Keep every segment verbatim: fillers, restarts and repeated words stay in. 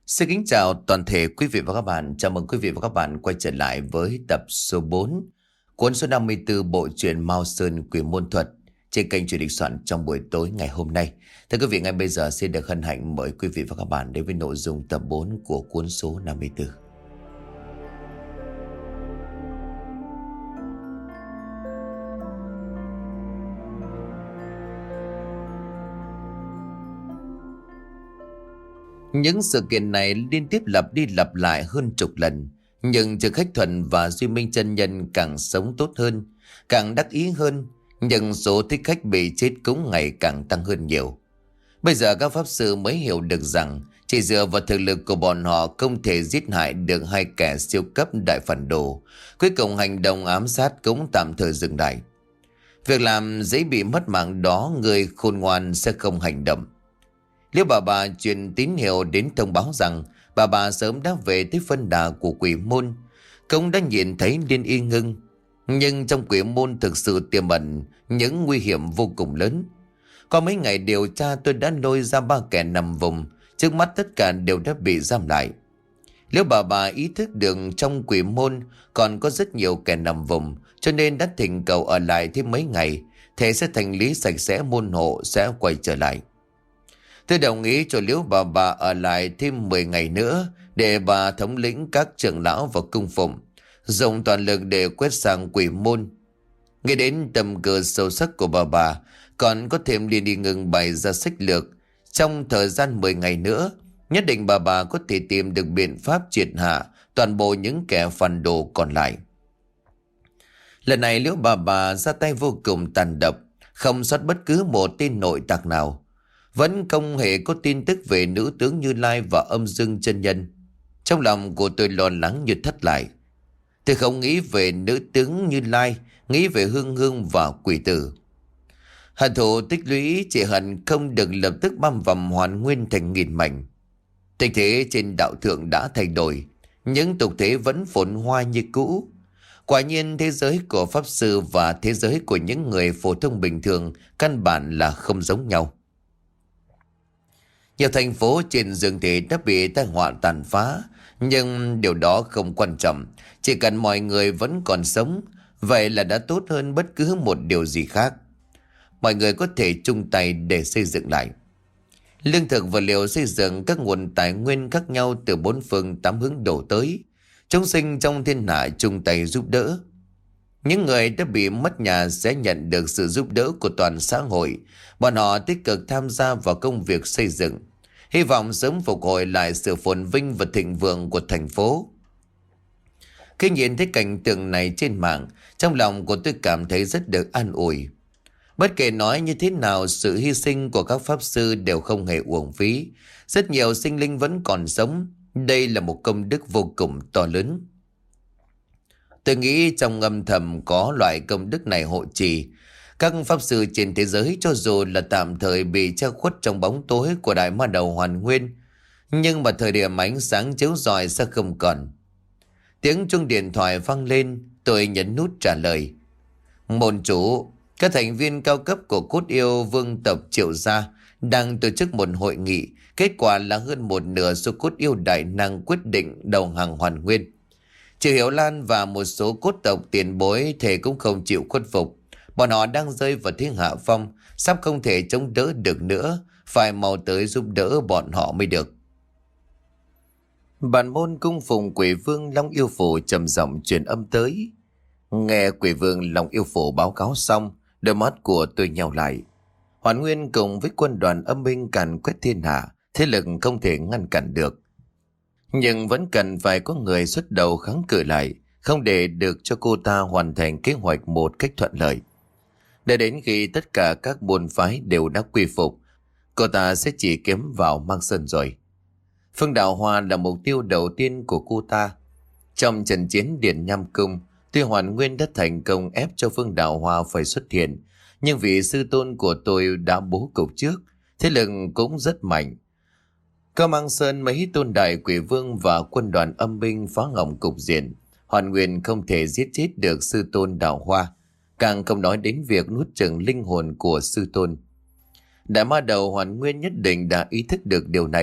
Xin kính chào toàn thể quý vị và các bạn. Chào mừng quý vị và các bạn quay trở lại với tập số bốn, cuốn số năm mươi tư bộ truyện Mao Sơn Quỷ Môn Thuật trên kênh Chuyện Định Soạn trong buổi tối ngày hôm nay. Thưa quý vị, ngay bây giờ xin được hân hạnh mời quý vị và các bạn đến với nội dung tập bốn của cuốn số năm mươi tư. Những sự kiện này liên tiếp lặp đi lặp lại hơn chục lần, nhưng Trừ Khách Thuần và Duy Minh chân nhân càng sống tốt hơn, càng đắc ý hơn, nhưng số thích khách bị chết cũng ngày càng tăng hơn nhiều. Bây giờ các pháp sư mới hiểu được rằng chỉ dựa vào thực lực của bọn họ không thể giết hại được hai kẻ siêu cấp đại phản đồ. Cuối cùng hành động ám sát cũng tạm thời dừng lại. Việc làm dễ bị mất mạng đó, người khôn ngoan sẽ không hành động. Liễu bà bà truyền tín hiệu đến thông báo rằng bà bà sớm đã về tới phân đà của quỷ môn, cũng đã nhìn thấy Liên Y Ngưng. Nhưng trong quỷ môn thực sự tiềm ẩn những nguy hiểm vô cùng lớn. Có mấy ngày điều tra tôi đã lôi ra ba kẻ nằm vùng, trước mắt tất cả đều đã bị giam lại. Liễu bà bà ý thức được trong quỷ môn còn có rất nhiều kẻ nằm vùng, cho nên đã thỉnh cầu ở lại thêm mấy ngày, thế sẽ thành lý sạch sẽ môn hộ sẽ quay trở lại. Tôi đồng ý cho Liễu bà bà ở lại thêm mười ngày nữa để bà thống lĩnh các trưởng lão và cung phụng, dùng toàn lực để quét sang quỷ môn. Nghe đến tầm cỡ sâu sắc của bà bà, còn có thêm Liên Y Ngưng bày ra sách lược. Trong thời gian mười ngày nữa, nhất định bà bà có thể tìm được biện pháp triệt hạ toàn bộ những kẻ phản đồ còn lại. Lần này Liễu bà bà ra tay vô cùng tàn độc, không sót bất cứ một tên nội tặc nào. Vẫn không hề có tin tức về nữ tướng Như Lai và âm dương chân nhân. Trong lòng của tôi lo lắng như thất lại. Tôi không nghĩ về nữ tướng Như Lai, nghĩ về Hương Hương và quỷ tử. Hận thù tích lũy chỉ hận không được lập tức băm vằm hoàn nguyên thành nghìn mảnh. Tình thế trên đạo thượng đã thay đổi, những tục thế vẫn phồn hoa như cũ. Quả nhiên thế giới của pháp sư và thế giới của những người phổ thông bình thường căn bản là không giống nhau. Nhiều thành phố trên dương thế đã bị tai họa tàn phá, nhưng điều đó không quan trọng. Chỉ cần mọi người vẫn còn sống, vậy là đã tốt hơn bất cứ một điều gì khác. Mọi người có thể chung tay để xây dựng lại. Lương thực và liệu xây dựng các nguồn tài nguyên khác nhau từ bốn phương tám hướng đổ tới. Chúng sinh trong thiên hạ chung tay giúp đỡ. Những người đã bị mất nhà sẽ nhận được sự giúp đỡ của toàn xã hội. Bọn họ tích cực tham gia vào công việc xây dựng, hy vọng sớm phục hồi lại sự phồn vinh và thịnh vượng của thành phố. Khi nhìn thấy cảnh tượng này trên mạng, trong lòng của tôi cảm thấy rất được an ủi. Bất kể nói như thế nào, sự hy sinh của các pháp sư đều không hề uổng phí. Rất nhiều sinh linh vẫn còn sống. Đây là một công đức vô cùng to lớn. Tôi nghĩ trong âm thầm có loại công đức này hộ trì. Các pháp sư trên thế giới cho dù là tạm thời bị che khuất trong bóng tối của đại ma đầu hoàn nguyên, nhưng mà thời điểm ánh sáng chiếu rọi sẽ không còn. Tiếng chuông điện thoại vang lên, tôi nhấn nút trả lời. Môn chủ, các thành viên cao cấp của Cốt Yêu Vương tộc Triệu Gia đang tổ chức một hội nghị. Kết quả là hơn một nửa số cốt yêu đại năng quyết định đầu hàng hoàn nguyên. Trừ Hiểu Lan và một số cốt tộc tiền bối thể cũng không chịu khuất phục. Bọn họ đang rơi vào thế hạ phong, sắp không thể chống đỡ được nữa, phải mau tới giúp đỡ bọn họ mới được. Bản môn cung phụng Quỷ Vương Long Yêu Phủ trầm giọng truyền âm tới. Nghe Quỷ Vương Long Yêu Phủ báo cáo xong, đôi mắt của tôi nheo lại. Hoàn nguyên cùng với quân đoàn âm binh càn quét thiên hạ, thế lực không thể ngăn cản được. Nhưng vẫn cần phải có người xuất đầu kháng cự lại, không để được cho cô ta hoàn thành kế hoạch một cách thuận lợi. Để đến khi tất cả các môn phái đều đã quy phục, cô ta sẽ chỉ kiếm vào Mang Sơn rồi. Phương Đạo Hoa là mục tiêu đầu tiên của cô ta. Trong trận chiến Điện Nham Cung, tuy Hoàn Nguyên đã thành công ép cho Phương Đạo Hoa phải xuất hiện, nhưng vị sư tôn của tôi đã bố cục trước, thế lực cũng rất mạnh. Có Mang Sơn, mấy tôn đại quỷ vương và quân đoàn âm binh phá hỏng cục diện, Hoàn Nguyên không thể giết chết được sư tôn Đạo Hoa, càng không nói đến việc nuốt chửng linh hồn của sư tôn. Đại ma đầu Hoàn Nguyên nhất định đã ý thức được điều này,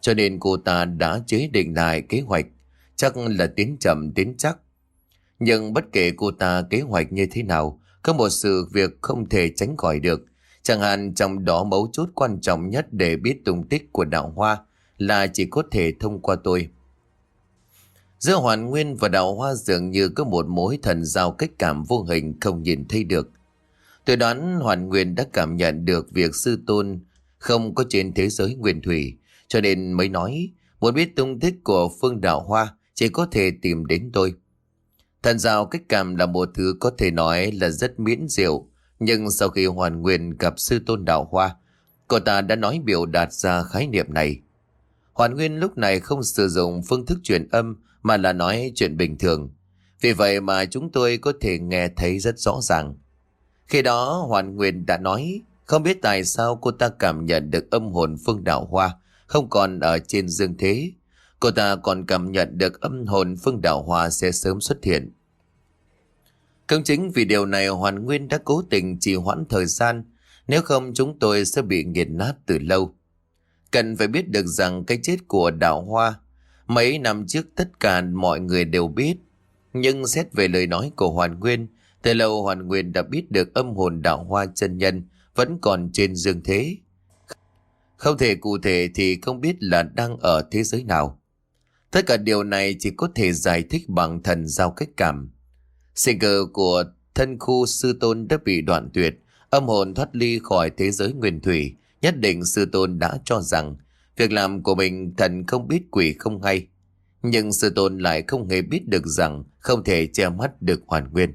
cho nên cô ta đã chế định lại kế hoạch, chắc là tiến chậm tiến chắc. Nhưng bất kể cô ta kế hoạch như thế nào, có một sự việc không thể tránh khỏi được. Chẳng hạn trong đó mấu chốt quan trọng nhất để biết tung tích của Đạo Hoa là chỉ có thể thông qua tôi. Giữa Hoàn Nguyên và Đạo Hoa dường như có một mối thần giao cách cảm vô hình không nhìn thấy được. Tôi đoán Hoàn Nguyên đã cảm nhận được việc sư tôn không có trên thế giới nguyên thủy, cho nên mới nói muốn biết tung tích của Phương Đạo Hoa chỉ có thể tìm đến tôi. Thần giao cách cảm là một thứ có thể nói là rất miễn diệu, nhưng sau khi Hoàn Nguyên gặp sư tôn Đạo Hoa, cô ta đã nói biểu đạt ra khái niệm này. Hoàn Nguyên lúc này không sử dụng phương thức truyền âm mà là nói chuyện bình thường. Vì vậy mà chúng tôi có thể nghe thấy rất rõ ràng. Khi đó Hoàn Nguyên đã nói không biết tại sao cô ta cảm nhận được âm hồn Phương Đạo Hoa không còn ở trên dương thế. Cô ta còn cảm nhận được âm hồn Phương Đạo Hoa sẽ sớm xuất hiện. Cũng chính vì điều này Hoàn Nguyên đã cố tình trì hoãn thời gian, nếu không chúng tôi sẽ bị nghiền nát từ lâu. Cần phải biết được rằng cái chết của Đạo Hoa mấy năm trước tất cả mọi người đều biết. Nhưng xét về lời nói của Hoàn Nguyên, từ lâu Hoàn Nguyên đã biết được âm hồn Đạo Hoa chân nhân vẫn còn trên dương thế. Không thể cụ thể thì không biết là đang ở thế giới nào. Tất cả điều này chỉ có thể giải thích bằng thần giao cách cảm. Sinh cơ của thân khu sư tôn đã bị đoạn tuyệt, âm hồn thoát ly khỏi thế giới nguyên thủy. Nhất định sư tôn đã cho rằng việc làm của mình thần không biết quỷ không hay. Nhưng sư tôn lại không hề biết được rằng không thể che mắt được Hoàn Nguyên.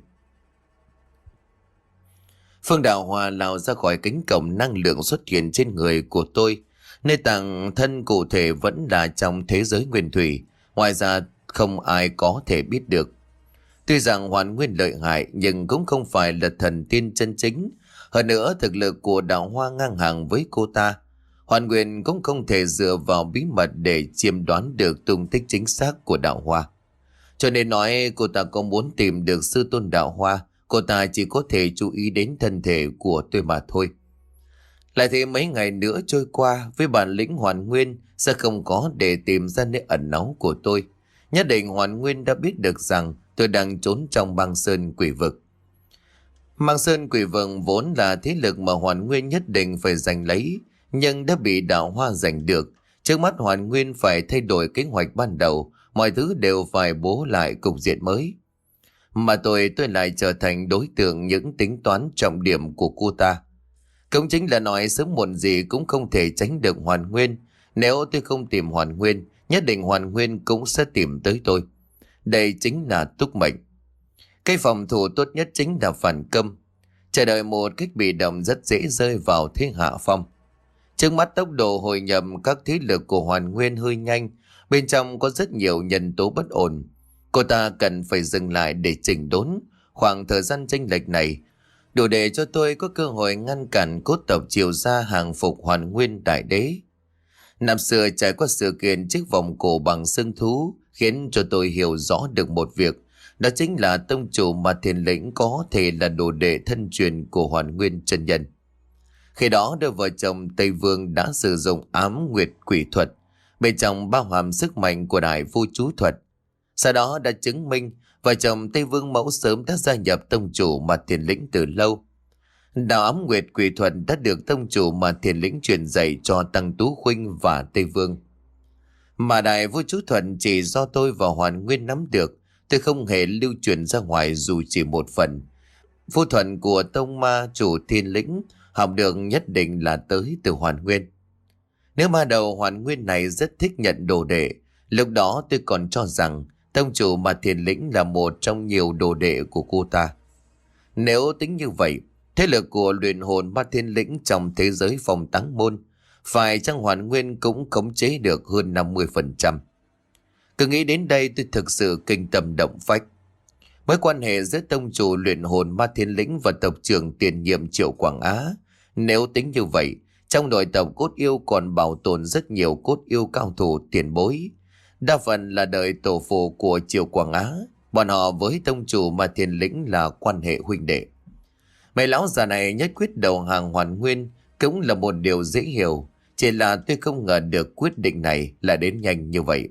Phương Đạo Hoa lao ra khỏi cánh cổng, năng lượng xuất hiện trên người của tôi. Nơi tàng thân cụ thể vẫn là trong thế giới nguyên thủy, ngoài ra không ai có thể biết được. Tuy rằng Hoàn Nguyên lợi hại nhưng cũng không phải là thần tiên chân chính. Hơn nữa thực lực của Đạo Hoa ngang hàng với cô ta. Hoàn Nguyên cũng không thể dựa vào bí mật để chiêm đoán được tung tích chính xác của Đạo Hoa. Cho nên nói cô ta có muốn tìm được sư tôn Đạo Hoa, cô ta chỉ có thể chú ý đến thân thể của tôi mà thôi. Lại thế mấy ngày nữa trôi qua, với bản lĩnh Hoàn Nguyên sẽ không có để tìm ra nơi ẩn náu của tôi. Nhất định Hoàn Nguyên đã biết được rằng tôi đang trốn trong băng sơn quỷ vực. Băng sơn quỷ vực vốn là thế lực mà Hoàn Nguyên nhất định phải giành lấy, nhưng đã bị Đạo Hoa giành được. Trước mắt Hoàn Nguyên phải thay đổi kế hoạch ban đầu, mọi thứ đều phải bố lại cục diện mới. Mà tôi tôi lại trở thành đối tượng những tính toán trọng điểm của cô ta. Cũng chính là nói sớm muộn gì cũng không thể tránh được Hoàn Nguyên. Nếu tôi không tìm Hoàn Nguyên, nhất định Hoàn Nguyên cũng sẽ tìm tới tôi. Đây chính là túc mệnh. Cái phòng thủ tốt nhất chính là phản công. Chờ đợi một cách bị động rất dễ rơi vào thế hạ phong. Trước mắt tốc độ hồi nhập các thế lực của Hoàn Nguyên hơi nhanh, bên trong có rất nhiều nhân tố bất ổn. Cô ta cần phải dừng lại để chỉnh đốn. Khoảng thời gian chênh lệch này đủ để cho tôi có cơ hội ngăn cản cốt tộc triều ra hàng phục Hoàn Nguyên đại đế. Năm xưa trải qua sự kiện chiếc vòng cổ bằng xương thú khiến cho tôi hiểu rõ được một việc, đó chính là tông chủ mà Thiền Lĩnh có thể là đồ đệ thân truyền của Hoàn Nguyên chân nhân. Khi đó đôi vợ chồng Tây Vương đã sử dụng ám nguyệt quỷ thuật, bên trong bao hàm sức mạnh của đại vô chú thuật. Sau đó đã chứng minh vợ chồng Tây Vương mẫu sớm đã gia nhập tông chủ mà Thiền Lĩnh từ lâu. Đạo ám nguyệt quỷ thuật đã được tông chủ mà Thiền Lĩnh truyền dạy cho Tăng Tú Khuynh và Tây Vương. Mà đại vô chú thuật chỉ do tôi và Hoàn Nguyên nắm được, tôi không hề lưu truyền ra ngoài dù chỉ một phần. Vô thuật của tông ma chủ Thiên Lĩnh học được nhất định là tới từ Hoàn Nguyên. Nếu mà đầu Hoàn Nguyên này rất thích nhận đồ đệ, lúc đó tôi còn cho rằng tông chủ mà Thiền Lĩnh là một trong nhiều đồ đệ của cô ta. Nếu tính như vậy, thế lực của luyện hồn ma Thiên Lĩnh trong thế giới phong táng môn, phải chăng Hoàn Nguyên cũng khống chế được hơn năm mươi phần trăm. Cứ nghĩ đến đây tôi thực sự kinh tâm động phách. Mối quan hệ giữa tông chủ luyện hồn ma Thiên Lĩnh và tộc trưởng tiền nhiệm Triệu Quảng Á, nếu tính như vậy, trong nội tộc cốt yêu còn bảo tồn rất nhiều cốt yêu cao thủ tiền bối. Đa phần là đời tổ phụ của Triệu Quảng Á, bọn họ với tông chủ mà Thiên Lĩnh là quan hệ huynh đệ. Mấy lão già này nhất quyết đầu hàng Hoàn Nguyên cũng là một điều dễ hiểu. Chỉ là tôi không ngờ được quyết định này là đến nhanh như vậy.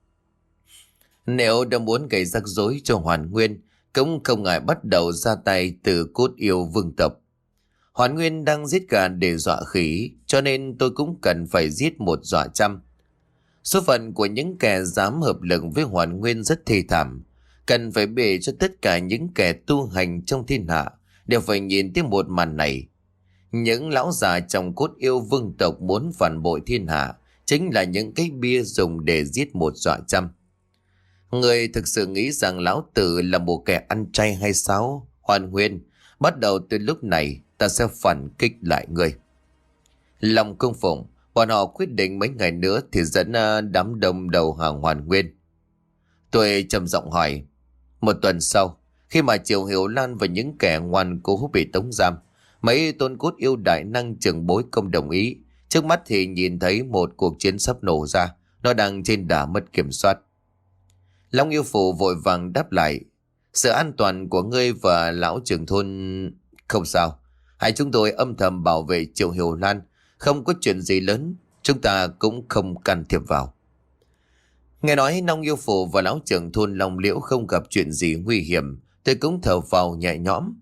Nếu đã muốn gây rắc rối cho Hoàn Nguyên, cũng không ngại bắt đầu ra tay từ cốt yêu vương tộc. Hoàn Nguyên đang giết gà để dọa khỉ, cho nên tôi cũng cần phải giết một dọa trăm. Số phận của những kẻ dám hợp lực với Hoàn Nguyên rất thê thảm, cần phải bề cho tất cả những kẻ tu hành trong thiên hạ đều phải nhìn thấy một màn này. Những lão già trong cốt yêu vương tộc muốn phản bội thiên hạ chính là những cái bia dùng để giết một dọa trăm. Người thực sự nghĩ rằng lão tử là một kẻ ăn chay hay sao? Hoàn Nguyên, bắt đầu từ lúc này ta sẽ phản kích lại người. Lòng cung phụng, bọn họ quyết định mấy ngày nữa thì dẫn đám đông đầu hàng Hoàn Nguyên. Tôi trầm giọng hỏi, một tuần sau, khi mà Triệu Hiểu Lan và những kẻ ngoan cố bị tống giam, mấy tôn cốt yêu đại năng trưởng bối không đồng ý. Trước mắt thì nhìn thấy một cuộc chiến sắp nổ ra, nó đang trên đà mất kiểm soát. Long yêu phụ vội vàng đáp lại, sự an toàn của ngươi và lão trưởng thôn không sao. Hai chúng tôi âm thầm bảo vệ Triệu Hiểu Lan, không có chuyện gì lớn, chúng ta cũng không can thiệp vào. Nghe nói Long yêu phụ và lão trưởng thôn Long Liễu không gặp chuyện gì nguy hiểm, tôi cũng thở phào nhẹ nhõm.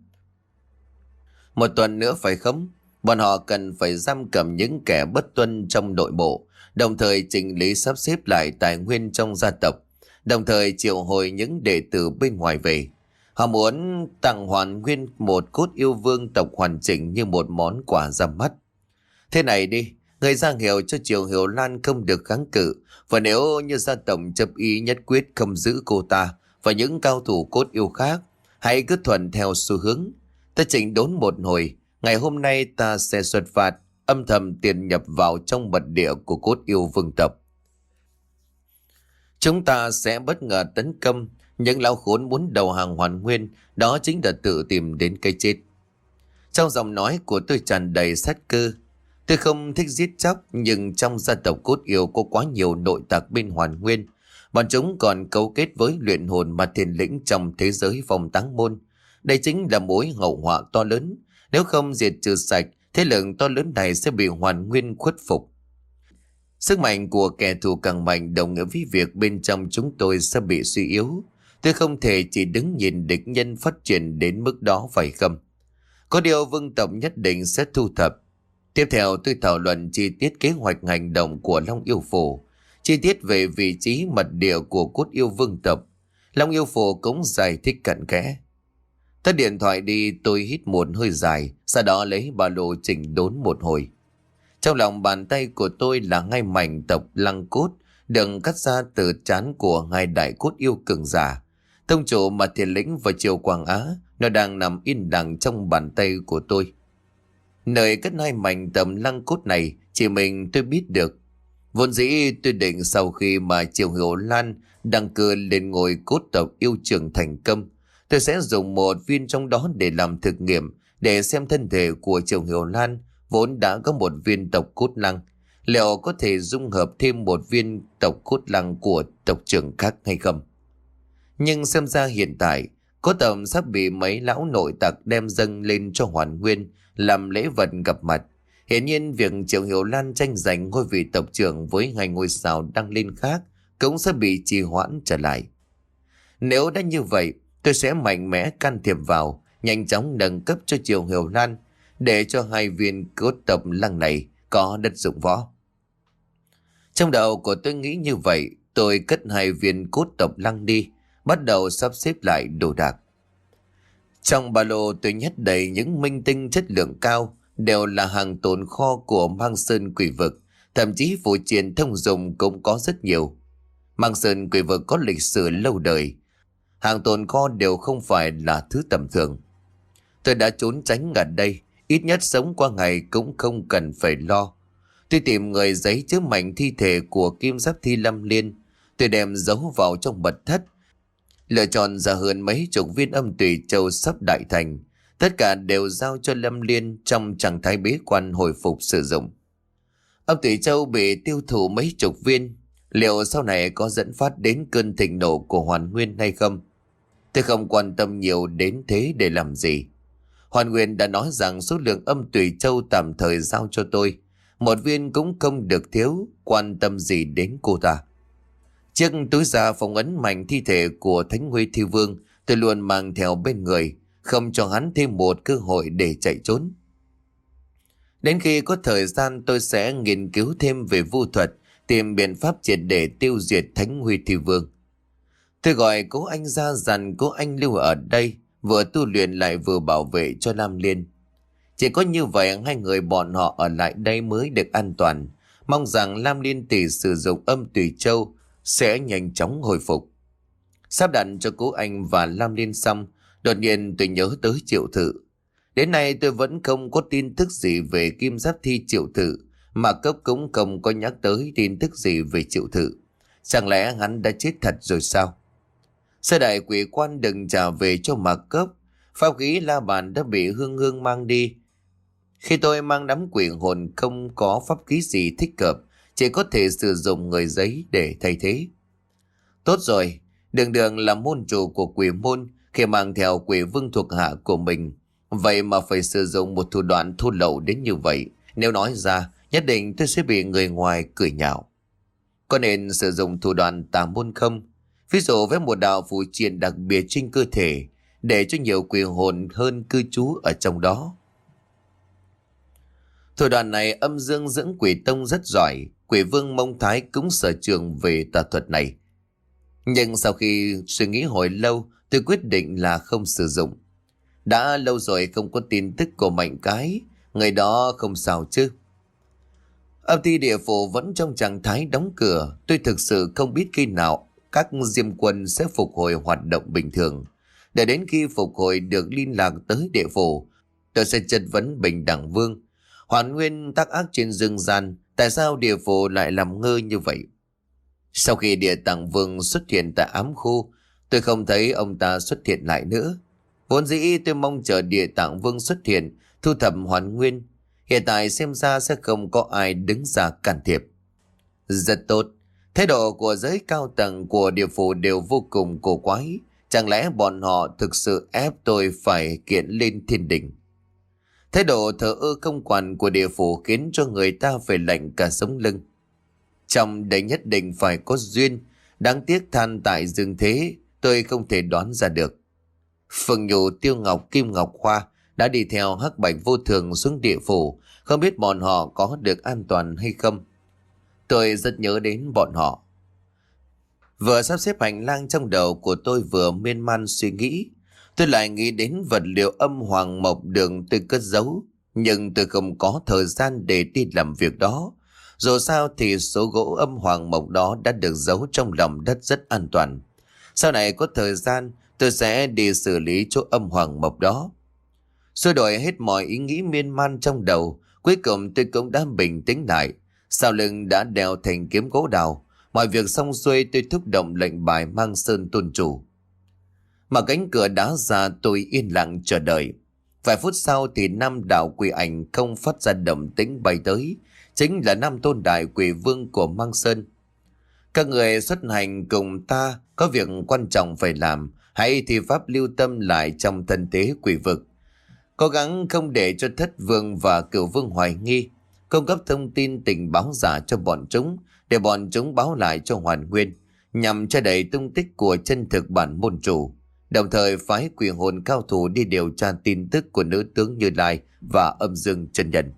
Một tuần nữa phải không? Bọn họ cần phải giam cầm những kẻ bất tuân trong nội bộ, đồng thời chỉnh lý sắp xếp lại tài nguyên trong gia tộc, đồng thời triệu hồi những đệ tử bên ngoài về. Họ muốn tặng Hoàn Nguyên một cốt yêu vương tộc hoàn chỉnh như một món quà ra mắt. Thế này đi, người ra hiệu cho Triệu Hiểu Lan không được kháng cự, và nếu như gia tộc chấp ý nhất quyết không giữ cô ta và những cao thủ cốt yêu khác, hãy cứ thuận theo xu hướng. Ta chỉnh đốn một hồi, ngày hôm nay ta sẽ xuất phát, âm thầm tiền nhập vào trong mật địa của cốt yêu vương tộc. Chúng ta sẽ bất ngờ tấn công, những lão khốn muốn đầu hàng Hoàn Nguyên, đó chính là tự tìm đến cái chết. Trong giọng nói của tôi tràn đầy sát cơ. Tôi không thích giết chóc, nhưng trong gia tộc cốt yêu có quá nhiều nội tặc bên Hoàn Nguyên. Bọn chúng còn cấu kết với luyện hồn mà thiền lĩnh trong thế giới phong táng môn. Đây chính là mối hậu họa to lớn. Nếu không diệt trừ sạch, thế lực to lớn này sẽ bị Hoàn Nguyên khuất phục. Sức mạnh của kẻ thù càng mạnh đồng nghĩa với việc bên trong chúng tôi sẽ bị suy yếu. Tôi không thể chỉ đứng nhìn địch nhân phát triển đến mức đó phải không? Có điều vương tộc nhất định sẽ thu thập. Tiếp theo tôi thảo luận chi tiết kế hoạch hành động của Long Yêu Phù, chi tiết về vị trí mật địa của cốt yêu vương tộc. Long Yêu Phù cũng giải thích cặn kẽ. Tắt điện thoại đi, tôi hít một hơi dài, sau đó lấy ba lô chỉnh đốn một hồi. Trong lòng bàn tay của tôi là hai mảnh tộc lăng cốt được cắt ra từ trán của hai đại cốt yêu cường giả. Tông chủ mà Thiền Lĩnh và Triều Quang Á, nó đang nằm yên lặng trong bàn tay của tôi. Nơi cất hai mảnh tầm lăng cốt này chỉ mình tôi biết được. Vốn dĩ tôi định sau khi mà Triệu Hiểu Lan đăng cơ lên ngôi cốt tộc yêu trường thành công, tôi sẽ dùng một viên trong đó để làm thực nghiệm, để xem thân thể của Triệu Hiểu Lan vốn đã có một viên tộc cốt lăng, liệu có thể dung hợp thêm một viên tộc cốt lăng của tộc trưởng khác hay không. Nhưng xem ra hiện tại, cốt tộc sắp bị mấy lão nội tặc đem dâng lên cho Hoàn Nguyên làm lễ vật gặp mặt. Hiển nhiên việc Triệu Hiểu Lan tranh giành ngôi vị tộc trưởng với hai ngôi sao đăng lên khác cũng sẽ bị trì hoãn trở lại. Nếu đã như vậy, tôi sẽ mạnh mẽ can thiệp vào, nhanh chóng nâng cấp cho Triệu Hiểu Lan, để cho hai viên cốt tộc lăng này có đất dụng võ. Trong đầu của tôi nghĩ như vậy, tôi cất hai viên cốt tộc lăng đi, bắt đầu sắp xếp lại đồ đạc. Trong ba lô tôi nhét đầy những minh tinh chất lượng cao, đều là hàng tồn kho của Mang Sơn Quỷ Vực, thậm chí phụ triện thông dụng cũng có rất nhiều. Mang Sơn Quỷ Vực có lịch sử lâu đời, hàng tồn kho đều không phải là thứ tầm thường. Tôi đã trốn tránh ở đây, ít nhất sống qua ngày cũng không cần phải lo. Tôi tìm người giấy chứa mảnh thi thể của Kim Giáp Thi Lâm Liên, tôi đem giấu vào trong mật thất, lựa chọn ra hơn mấy chục viên âm tùy châu sắp đại thành, tất cả đều giao cho Lâm Liên trong trạng thái bế quan hồi phục sử dụng. Âm tùy châu bị tiêu thụ mấy chục viên, liệu sau này có dẫn phát đến cơn thịnh nộ của Hoàn Nguyên hay không? Tôi không quan tâm nhiều đến thế để làm gì. Hoàn Nguyên đã nói rằng số lượng âm tùy châu tạm thời giao cho tôi, một viên cũng không được thiếu, quan tâm gì đến cô ta. Chiếc túi da phong ấn mạnh thi thể của Thánh Huy Thi Vương tôi luôn mang theo bên người, không cho hắn thêm một cơ hội để chạy trốn. Đến khi có thời gian tôi sẽ nghiên cứu thêm về vu thuật, tìm biện pháp triệt để tiêu diệt Thánh Huy Thi Vương. Tôi gọi cố anh ra dặn cố anh lưu ở đây, vừa tu luyện lại vừa bảo vệ cho Lam Liên. Chỉ có như vậy hai người bọn họ ở lại đây mới được an toàn. Mong rằng Lam Liên tỷ sử dụng âm tùy châu sẽ nhanh chóng hồi phục. Sắp đặt cho cố anh và Lam Liên xong, đột nhiên tôi nhớ tới Triệu Thự. Đến nay tôi vẫn không có tin tức gì về Kim Giáp Thi Triệu Thự, mà cấp cũng không có nhắc tới tin tức gì về Triệu Thự. Chẳng lẽ hắn đã chết thật rồi sao? Sơ đại quỷ quan đừng trả về cho Mạc Cấp. Pháp khí la bàn đã bị Hương Hương mang đi. Khi tôi mang đám quỷ hồn không có pháp khí gì thích hợp, chỉ có thể sử dụng người giấy để thay thế. Tốt rồi, đường đường là môn chủ của quỷ môn, khi mang theo quỷ vương thuộc hạ của mình, vậy mà phải sử dụng một thủ đoạn thô lậu đến như vậy. Nếu nói ra, nhất định tôi sẽ bị người ngoài cười nhạo. Có nên sử dụng thủ đoạn tà môn không? Ví dụ với một đạo phù triện đặc biệt trên cơ thể, để cho nhiều quỷ hồn hơn cư trú ở trong đó. Thủ đoạn này Âm Dương Dưỡng Quỷ Tông rất giỏi, quỷ vương Mông Thái cũng sở trường về tà thuật này. Nhưng sau khi suy nghĩ hồi lâu, tôi quyết định là không sử dụng. Đã lâu rồi không có tin tức của Mạnh Cái, người đó không sao chứ. Âm ty địa phủ vẫn trong trạng thái đóng cửa, tôi thực sự không biết khi nào các diêm quân sẽ phục hồi hoạt động bình thường. Để đến khi phục hồi được liên lạc tới địa phủ, tôi sẽ chất vấn Bình Đẳng Vương. Hoàn nguyên tác ác trên dương gian, tại sao địa phủ lại làm ngơ như vậy? Sau khi địa tạng vương xuất hiện tại ám khu, tôi không thấy ông ta xuất hiện lại nữa. Vốn dĩ tôi mong chờ địa tạng vương xuất hiện, thu thập hoàn nguyên. Hiện tại xem ra sẽ không có ai đứng ra can thiệp. Rất tốt. Thái độ của giới cao tầng của địa phủ đều vô cùng cổ quái. Chẳng lẽ bọn họ thực sự ép tôi phải kiện lên thiên đình? Thái độ thờ ơ không quản của địa phủ khiến cho người ta phải lạnh cả sống lưng. Trong đấy nhất định phải có duyên, đáng tiếc than tại dương thế, tôi không thể đoán ra được. Phượng Nhụ, Tiêu Ngọc, Kim Ngọc Hoa đã đi theo Hắc Bạch Vô Thường xuống địa phủ, không biết bọn họ có được an toàn hay không. Tôi rất nhớ đến bọn họ. Vừa sắp xếp hành lang trong đầu của tôi vừa miên man suy nghĩ, tôi lại nghĩ đến vật liệu âm hoàng mộc đường tôi cất giấu, nhưng tôi không có thời gian để đi làm việc đó. Dù sao thì số gỗ âm hoàng mộc đó đã được giấu trong lòng đất rất an toàn. Sau này có thời gian tôi sẽ đi xử lý chỗ âm hoàng mộc đó. Xua đổi hết mọi ý nghĩ miên man trong đầu, cuối cùng tôi cũng đã bình tĩnh lại. Sau lưng đã đeo thành kiếm gỗ đào. Mọi việc xong xuôi tôi thúc động lệnh bài mang sơn tôn chủ. Mà cánh cửa đá ra tôi yên lặng chờ đợi. Vài phút sau thì năm đạo quỷ ảnh không phát ra động tĩnh bay tới. Chính là năm tôn đại quỷ vương của Mang Sơn. Các người xuất hành cùng ta có việc quan trọng phải làm. Hãy thi pháp lưu tâm lại trong thân thế quỷ vực. Cố gắng không để cho Thất Vương và Cửu Vương hoài nghi. Cung cấp thông tin tình báo giả cho bọn chúng, để bọn chúng báo lại cho Hoàn Nguyên, nhằm che đậy tung tích của chân thực bản môn chủ. Đồng thời phái quỷ hồn cao thủ đi điều tra tin tức của nữ tướng Như Lai và Âm Dương chân nhân.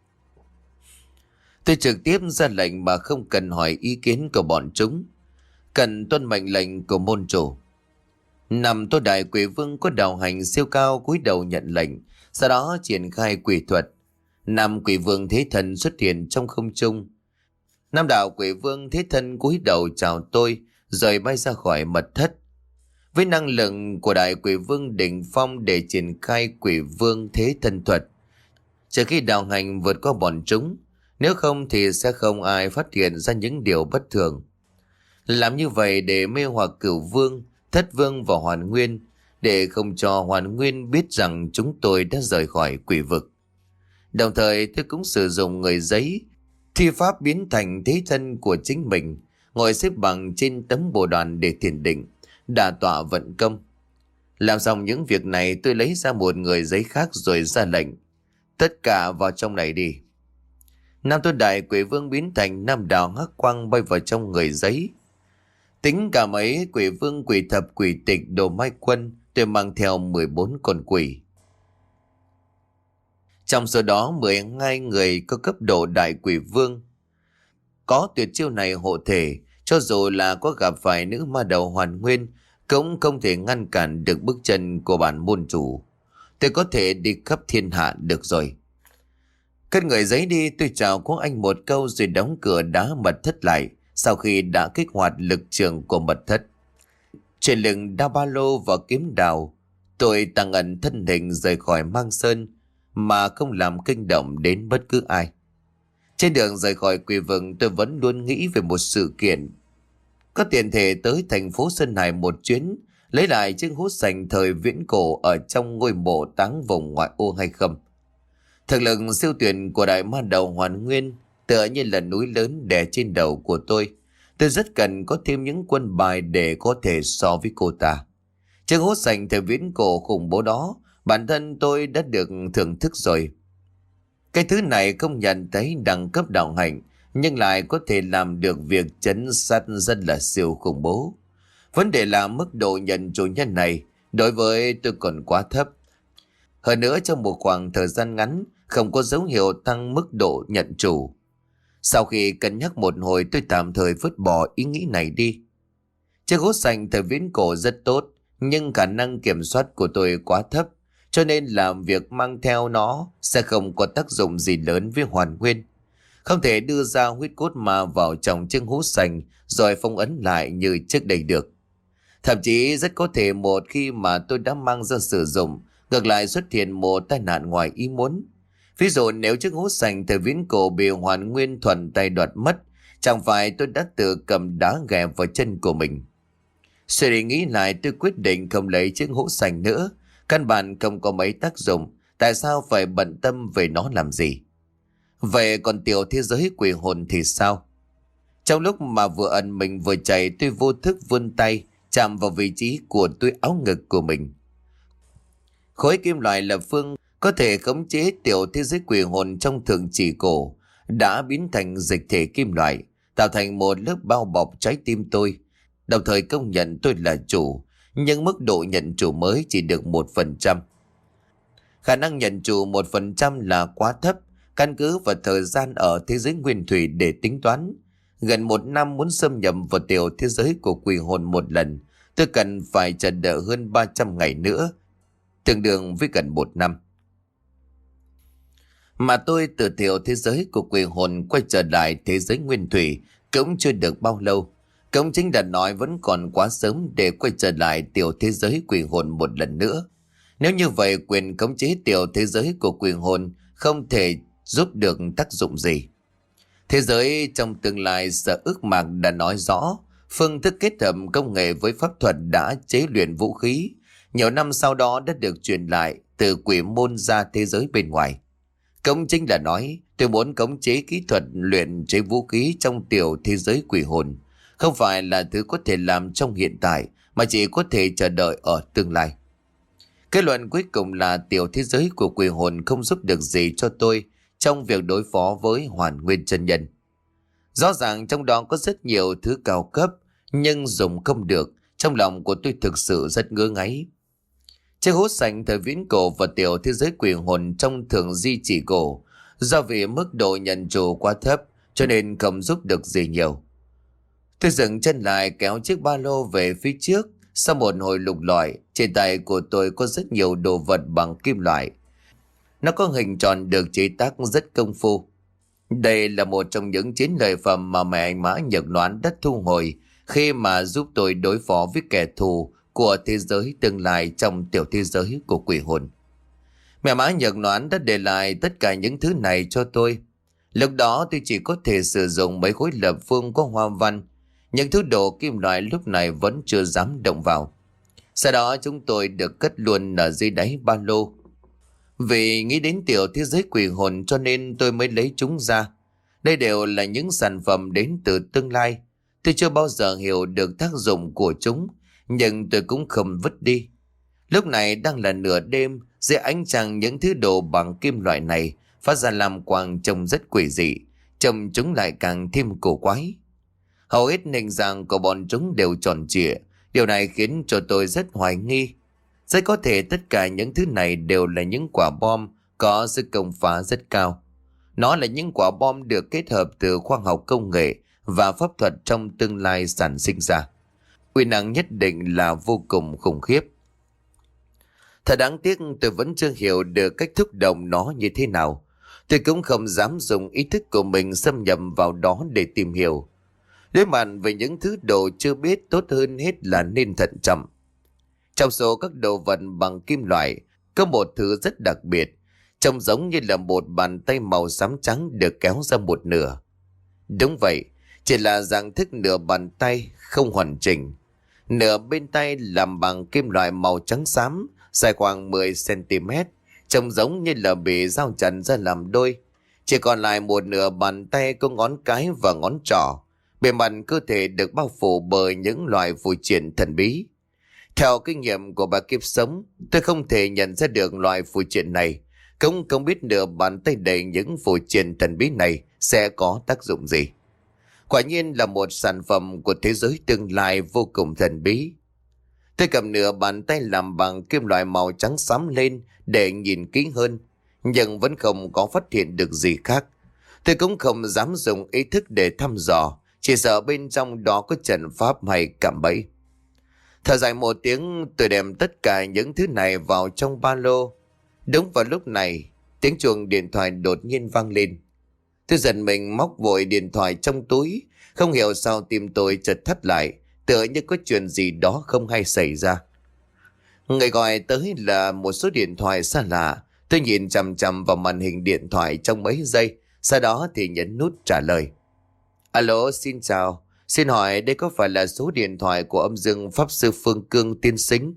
Tôi trực tiếp ra lệnh mà không cần hỏi ý kiến của bọn chúng, cần tuân mệnh lệnh của môn chủ. Năm tô đại quỷ vương có đạo hành siêu cao cúi đầu nhận lệnh, sau đó triển khai quỷ thuật. Năm quỷ vương thế thần xuất hiện trong không trung. Năm đạo quỷ vương thế thân cúi đầu chào tôi, rồi bay ra khỏi mật thất. Với năng lực của đại quỷ vương đỉnh phong để triển khai quỷ vương thế thân thuật, trừ khi đạo hành vượt qua bọn chúng, nếu không thì sẽ không ai phát hiện ra những điều bất thường. Làm như vậy để mê hoặc Cửu Vương, Thất Vương và Hoàn Nguyên, để không cho Hoàn Nguyên biết rằng chúng tôi đã rời khỏi quỷ vực. Đồng thời tôi cũng sử dụng người giấy, thi pháp biến thành thế thân của chính mình, ngồi xếp bằng trên tấm bồ đoàn để thiền định, đả tọa vận công. Làm xong những việc này tôi lấy ra một người giấy khác rồi ra lệnh. Tất cả vào trong này đi. Nam tôi đại quỷ vương biến thành nam đạo hắc quang bay vào trong người giấy. Tính cả mấy quỷ vương, quỷ thập, quỷ tịch, đồ mai quân, tôi mang theo mười bốn con quỷ. Trong số đó mười hai người có cấp độ đại quỷ vương. Có tuyệt chiêu này hộ thể, cho dù là có gặp phải nữ ma đầu hoàn nguyên, cũng không thể ngăn cản được bước chân của bản môn chủ. Tôi có thể đi khắp thiên hạ được rồi. Cất người giấy đi, tôi chào cô anh một câu rồi đóng cửa đá mật thất lại. Sau khi đã kích hoạt lực trường của mật thất, trên lưng đao ba lô và kiếm đào, tôi tăng ẩn thân hình rời khỏi Mang Sơn mà không làm kinh động đến bất cứ ai. Trên đường rời khỏi quỷ vực, tôi vẫn luôn nghĩ về một sự kiện. Có tiền thể tới thành phố Sơn Hải một chuyến, lấy lại chiếc hút sành thời viễn cổ ở trong ngôi mộ táng vùng ngoại ô hay không. Thực lực siêu tuyển của đại ma đầu Hoàn Nguyên tựa như là núi lớn đè trên đầu của tôi. Tôi rất cần có thêm những quân bài để có thể so với cô ta. Chiếc hút sành thời viễn cổ khủng bố đó, bản thân tôi đã được thưởng thức rồi. Cái thứ này không nhận thấy đẳng cấp đạo hạnh, nhưng lại có thể làm được việc chấn sát rất là siêu khủng bố. Vấn đề là mức độ nhận chủ nhân này đối với tôi còn quá thấp. Hơn nữa trong một khoảng thời gian ngắn không có dấu hiệu tăng mức độ nhận chủ. Sau khi cân nhắc một hồi, tôi tạm thời vứt bỏ ý nghĩ này đi. Chiếc hút sành thời viễn cổ rất tốt, nhưng khả năng kiểm soát của tôi quá thấp, cho nên làm việc mang theo nó sẽ không có tác dụng gì lớn với Hoàn Nguyên. Không thể đưa ra huyết cốt ma vào trong chiếc hút sành rồi phong ấn lại như trước đây được. Thậm chí rất có thể một khi mà tôi đã mang ra sử dụng, ngược lại xuất hiện một tai nạn ngoài ý muốn. Ví dụ nếu chiếc hút sành thời viễn cổ bị Hoàn Nguyên thuần tay đoạt mất, chẳng phải tôi đã tự cầm đá ghè vào chân của mình. Suy đi nghĩ lại, tôi quyết định không lấy chiếc hút sành nữa. Căn bản không có mấy tác dụng, tại sao phải bận tâm về nó làm gì? Vậy còn tiểu thế giới quỷ hồn thì sao? Trong lúc mà vừa ẩn mình vừa chạy, tôi vô thức vươn tay chạm vào vị trí của túi áo ngực của mình. Khối kim loại lập phương có thể khống chế tiểu thế giới quỷ hồn trong thượng chỉ cổ đã biến thành dịch thể kim loại, tạo thành một lớp bao bọc trái tim tôi, đồng thời công nhận tôi là chủ, nhưng mức độ nhận chủ mới chỉ được một phần trăm. Khả năng nhận chủ một phần trăm là quá thấp, căn cứ vào thời gian ở thế giới nguyên thủy để tính toán. Gần một năm muốn xâm nhập vào tiểu thế giới của quỷ hồn một lần, tôi cần phải chờ đợi hơn ba trăm ngày nữa, tương đương với gần một năm. Mà tôi từ tiểu thế giới của quỷ hồn quay trở lại thế giới nguyên thủy cũng chưa được bao lâu. Công chính đã nói vẫn còn quá sớm để quay trở lại tiểu thế giới quỷ hồn một lần nữa. Nếu như vậy, quyền khống chế tiểu thế giới của quỷ hồn không thể giúp được tác dụng gì. Thế giới trong tương lai Sở Ước Mạc đã nói rõ, phương thức kết hợp công nghệ với pháp thuật đã chế luyện vũ khí. Nhiều năm sau đó đã được truyền lại từ quỷ môn ra thế giới bên ngoài. Công chính đã nói, tôi muốn khống chế kỹ thuật luyện chế vũ khí trong tiểu thế giới quỷ hồn. Không phải là thứ có thể làm trong hiện tại, mà chỉ có thể chờ đợi ở tương lai. Kết luận cuối cùng là tiểu thế giới của quỷ hồn không giúp được gì cho tôi trong việc đối phó với Hoàn Nguyên chân nhân. Rõ ràng trong đó có rất nhiều thứ cao cấp, nhưng dùng không được. Trong lòng của tôi thực sự rất ngứa ngáy. Chiếc hút sành thời viễn cổ và tiểu thế giới quỷ hồn trong thường di chỉ cổ, do vì mức độ nhận chủ quá thấp cho nên không giúp được gì nhiều. Tôi dừng chân lại kéo chiếc ba lô về phía trước. Sau một hồi lục lọi, trên tay của tôi có rất nhiều đồ vật bằng kim loại. Nó có hình tròn được chế tác rất công phu. Đây là một trong những chiến lợi phẩm mà mẹ anh Mã Nhật Noãn đã thu hồi khi mà giúp tôi đối phó với kẻ thù của thế giới tương lai trong tiểu thế giới của quỷ hồn. Mẹ Mã Nhật Noãn đã để lại tất cả những thứ này cho tôi. Lúc đó tôi chỉ có thể sử dụng mấy khối lập phương có hoa văn. Những thứ đồ kim loại lúc này vẫn chưa dám động vào. Sau đó chúng tôi được cất luôn ở dưới đáy ba lô. Vì nghĩ đến tiểu thế giới quỷ hồn cho nên tôi mới lấy chúng ra. Đây đều là những sản phẩm đến từ tương lai. Tôi chưa bao giờ hiểu được tác dụng của chúng, nhưng tôi cũng không vứt đi. Lúc này đang là nửa đêm, dưới ánh trăng những thứ đồ bằng kim loại này phát ra làm quang trông rất quỷ dị, trông chúng lại càng thêm cổ quái. Hầu hết hình dạng của bọn chúng đều tròn trịa. Điều này khiến cho tôi rất hoài nghi. Rất có thể tất cả những thứ này đều là những quả bom có sức công phá rất cao. Nó là những quả bom được kết hợp từ khoa học công nghệ và pháp thuật trong tương lai sản sinh ra. Uy năng nhất định là vô cùng khủng khiếp. Thật đáng tiếc tôi vẫn chưa hiểu được cách thúc động nó như thế nào. Tôi cũng không dám dùng ý thức của mình xâm nhập vào đó để tìm hiểu. Đối mặt với những thứ đồ chưa biết, tốt hơn hết là nên thận trọng. Trong số các đồ vật bằng kim loại, có một thứ rất đặc biệt, trông giống như là một bàn tay màu xám trắng được kéo ra một nửa. Đúng vậy, chỉ là dạng thức nửa bàn tay không hoàn chỉnh. Nửa bên tay làm bằng kim loại màu trắng xám, dài khoảng mười xăng ti mét, trông giống như là bị dao chặt ra làm đôi. Chỉ còn lại một nửa bàn tay có ngón cái và ngón trỏ. Bề mặt cơ thể được bao phủ bởi những loại phù triện thần bí. Theo kinh nghiệm của bà kiếp sống, tôi không thể nhận ra được loại phù triện này. Cũng không biết nửa bàn tay đầy những phù triện thần bí này sẽ có tác dụng gì. Quả nhiên là một sản phẩm của thế giới tương lai vô cùng thần bí. Tôi cầm nửa bàn tay làm bằng kim loại màu trắng xám lên để nhìn kỹ hơn, nhưng vẫn không có phát hiện được gì khác. Tôi cũng không dám dùng ý thức để thăm dò, chỉ sợ bên trong đó có trận pháp hay cạm bẫy. Thở dài một tiếng, tôi đem tất cả những thứ này vào trong ba lô. Đúng vào lúc này, tiếng chuông điện thoại đột nhiên vang lên. Tôi giật mình móc vội điện thoại trong túi, không hiểu sao tim tôi chợt thắt lại, tựa như có chuyện gì đó không hay xảy ra. Người gọi tới là một số điện thoại xa lạ. Tôi nhìn chằm chằm vào màn hình điện thoại trong mấy giây, sau đó thì nhấn nút trả lời. Alo, xin chào. Xin hỏi đây có phải là số điện thoại của âm dương Pháp Sư Phương Cương tiên sinh?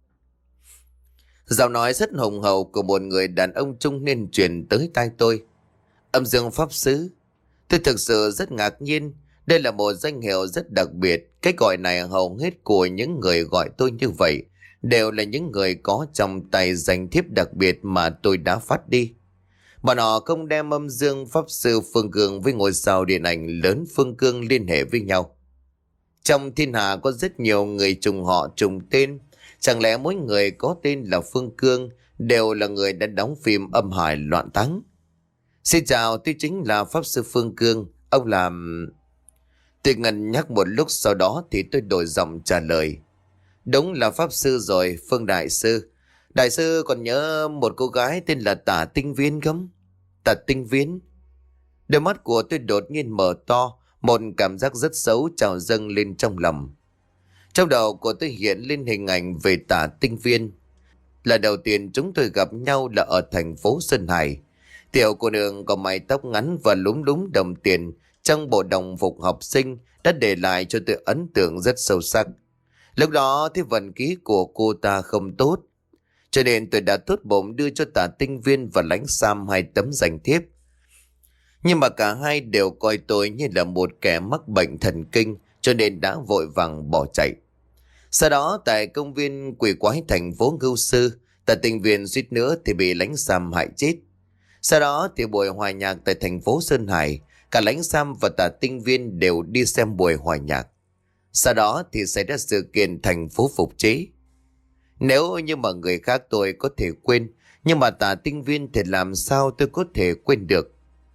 Giọng nói rất hùng hậu của một người đàn ông trung niên truyền tới tai tôi. Âm dương Pháp Sư? Tôi thực sự rất ngạc nhiên. Đây là một danh hiệu rất đặc biệt. Cái gọi này hầu hết của những người gọi tôi như vậy đều là những người có trong tay danh thiếp đặc biệt mà tôi đã phát đi. Bọn họ không đem âm dương Pháp Sư Phương Cương với ngôi sao điện ảnh lớn Phương Cương liên hệ với nhau. Trong thiên hạ có rất nhiều người trùng họ trùng tên. Chẳng lẽ mỗi người có tên là Phương Cương đều là người đã đóng phim Âm Hải Loạn Thắng? Xin chào, tôi chính là Pháp Sư Phương Cương. Ông làm... Tôi ngần nhắc một lúc, sau đó thì tôi đổi giọng trả lời. Đúng là Pháp Sư rồi, Phương Đại Sư. Đại sư còn nhớ một cô gái tên là Tả Tinh Viên không? Tả Tinh Viên? Đôi mắt của tôi đột nhiên mở to, một cảm giác rất xấu trào dâng lên trong lòng. Trong đầu của tôi hiện lên hình ảnh về Tả Tinh Viên. Là đầu tiên chúng tôi gặp nhau là ở thành phố Sơn Hải. Tiểu cô nương có mái tóc ngắn và lúm lúm đồng tiền trong bộ đồng phục học sinh đã để lại cho tôi ấn tượng rất sâu sắc. Lúc đó thì vận khí của cô ta không tốt, cho nên tôi đã tốt bụng đưa cho Tả Tinh Viên và Lãnh Sam hai tấm danh thiếp. Nhưng mà cả hai đều coi tôi như là một kẻ mắc bệnh thần kinh, cho nên đã vội vàng bỏ chạy. Sau đó tại công viên quỷ quái thành phố Ngưu Sư, Tả Tinh Viên suýt nữa thì bị Lãnh Sam hại chết. Sau đó thì buổi hòa nhạc tại thành phố Sơn Hải, cả Lãnh Sam và Tả Tinh Viên đều đi xem buổi hòa nhạc. Sau đó thì xảy ra sự kiện thành phố phục chế. Nếu như mà người khác tôi có thể quên, nhưng mà Tả Tinh Viên thì làm sao tôi có thể quên được.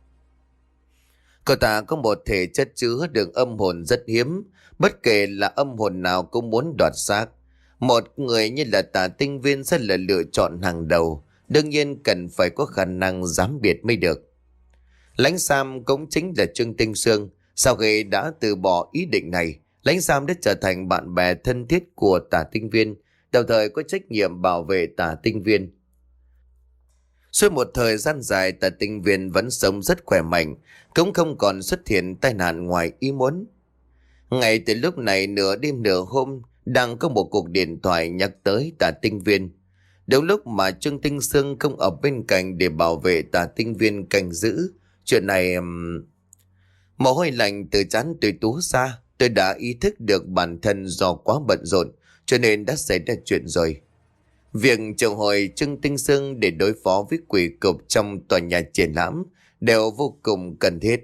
Cậu ta có một thể chất chứa được âm hồn rất hiếm, bất kể là âm hồn nào cũng muốn đoạt xác. Một người như là Tả Tinh Viên sẽ là lựa chọn hàng đầu, đương nhiên cần phải có khả năng giám biệt mới được. Lãnh Sam cũng chính là Trương Tinh Sương. Sau khi đã từ bỏ ý định này, Lãnh Sam đã trở thành bạn bè thân thiết của Tả Tinh Viên, đồng thời có trách nhiệm bảo vệ Tả Tinh Viên. Suốt một thời gian dài, Tả Tinh Viên vẫn sống rất khỏe mạnh, cũng không còn xuất hiện tai nạn ngoài ý muốn. Ngay từ lúc này, nửa đêm nửa hôm, đang có một cuộc điện thoại nhắc tới Tả Tinh Viên. Đúng lúc mà Trương Tinh Sương không ở bên cạnh để bảo vệ Tả Tinh Viên canh giữ. Chuyện này... Um... Mồ hôi lạnh từ trán tôi túa ra. Tôi đã ý thức được bản thân do quá bận rộn, cho nên đã xảy ra chuyện rồi. Việc triệu hồi Trương Tinh Sương để đối phó với quỷ cục trong tòa nhà triển lãm đều vô cùng cần thiết.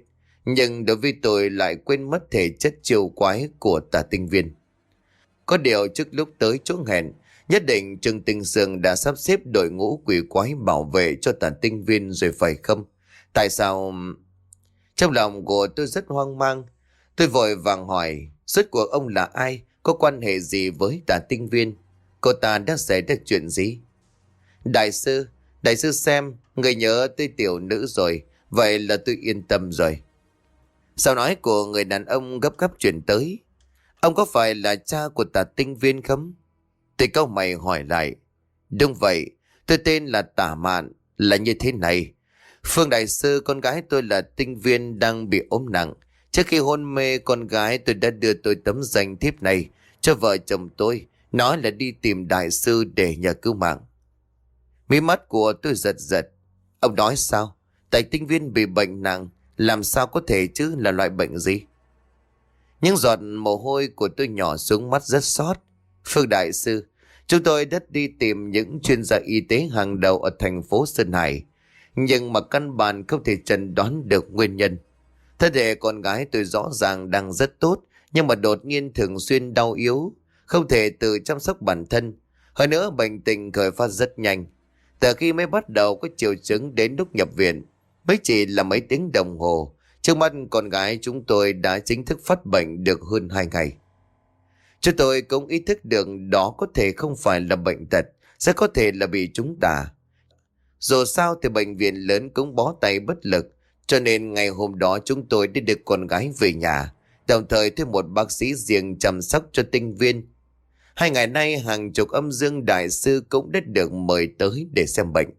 Nhưng đối với tôi lại quên mất thể chất chiêu quái của Tả Tinh Viên. Có điều trước lúc tới chỗ hẹn, nhất định Trương Tinh Sương đã sắp xếp đội ngũ quỷ quái bảo vệ cho Tả Tinh Viên rồi phải không? Tại sao... Trong lòng của tôi rất hoang mang. Tôi vội vàng hỏi, rốt cuộc ông là ai? Có quan hệ gì với Tả Tinh Viên? Cô ta đã xảy ra chuyện gì? Đại sư, đại sư xem, người nhớ tới tiểu nữ rồi. Vậy là tôi yên tâm rồi. Sao nói của người đàn ông gấp gáp chuyển tới. Ông có phải là cha của Tả Tinh Viên không? Tôi cau mày hỏi lại. Đúng vậy, tôi tên là Tả Mạn, là như thế này. Phương đại sư, con gái tôi là Tinh Viên đang bị ốm nặng. Trước khi hôn mê, con gái tôi đã đưa tôi tấm danh thiếp này cho vợ chồng tôi, nói là đi tìm đại sư để nhờ cứu mạng. Mí mắt của tôi giật giật. Ông nói sao? Tại Tinh Viên bị bệnh nặng, làm sao có thể chứ, là loại bệnh gì? Những giọt mồ hôi của tôi nhỏ xuống mắt rất xót. Phương đại sư, chúng tôi đã đi tìm những chuyên gia y tế hàng đầu ở thành phố Sơn Hải, nhưng mà căn bản không thể chẩn đoán được nguyên nhân. Thân thể con gái tôi rõ ràng đang rất tốt, nhưng mà đột nhiên thường xuyên đau yếu, không thể tự chăm sóc bản thân. Hơn nữa bệnh tình khởi phát rất nhanh. Từ khi mới bắt đầu có triệu chứng đến lúc nhập viện, mới chỉ là mấy tiếng đồng hồ, trước mắt con gái chúng tôi đã chính thức phát bệnh được hơn hai ngày. Chúng tôi cũng ý thức được đó có thể không phải là bệnh tật, sẽ có thể là bị trúng tà. Dù sao thì bệnh viện lớn cũng bó tay bất lực, cho nên ngày hôm đó chúng tôi đi được con gái về nhà, đồng thời thuê một bác sĩ riêng chăm sóc cho Tinh Viên. Hai ngày nay hàng chục âm dương đại sư cũng đã được mời tới để xem bệnh.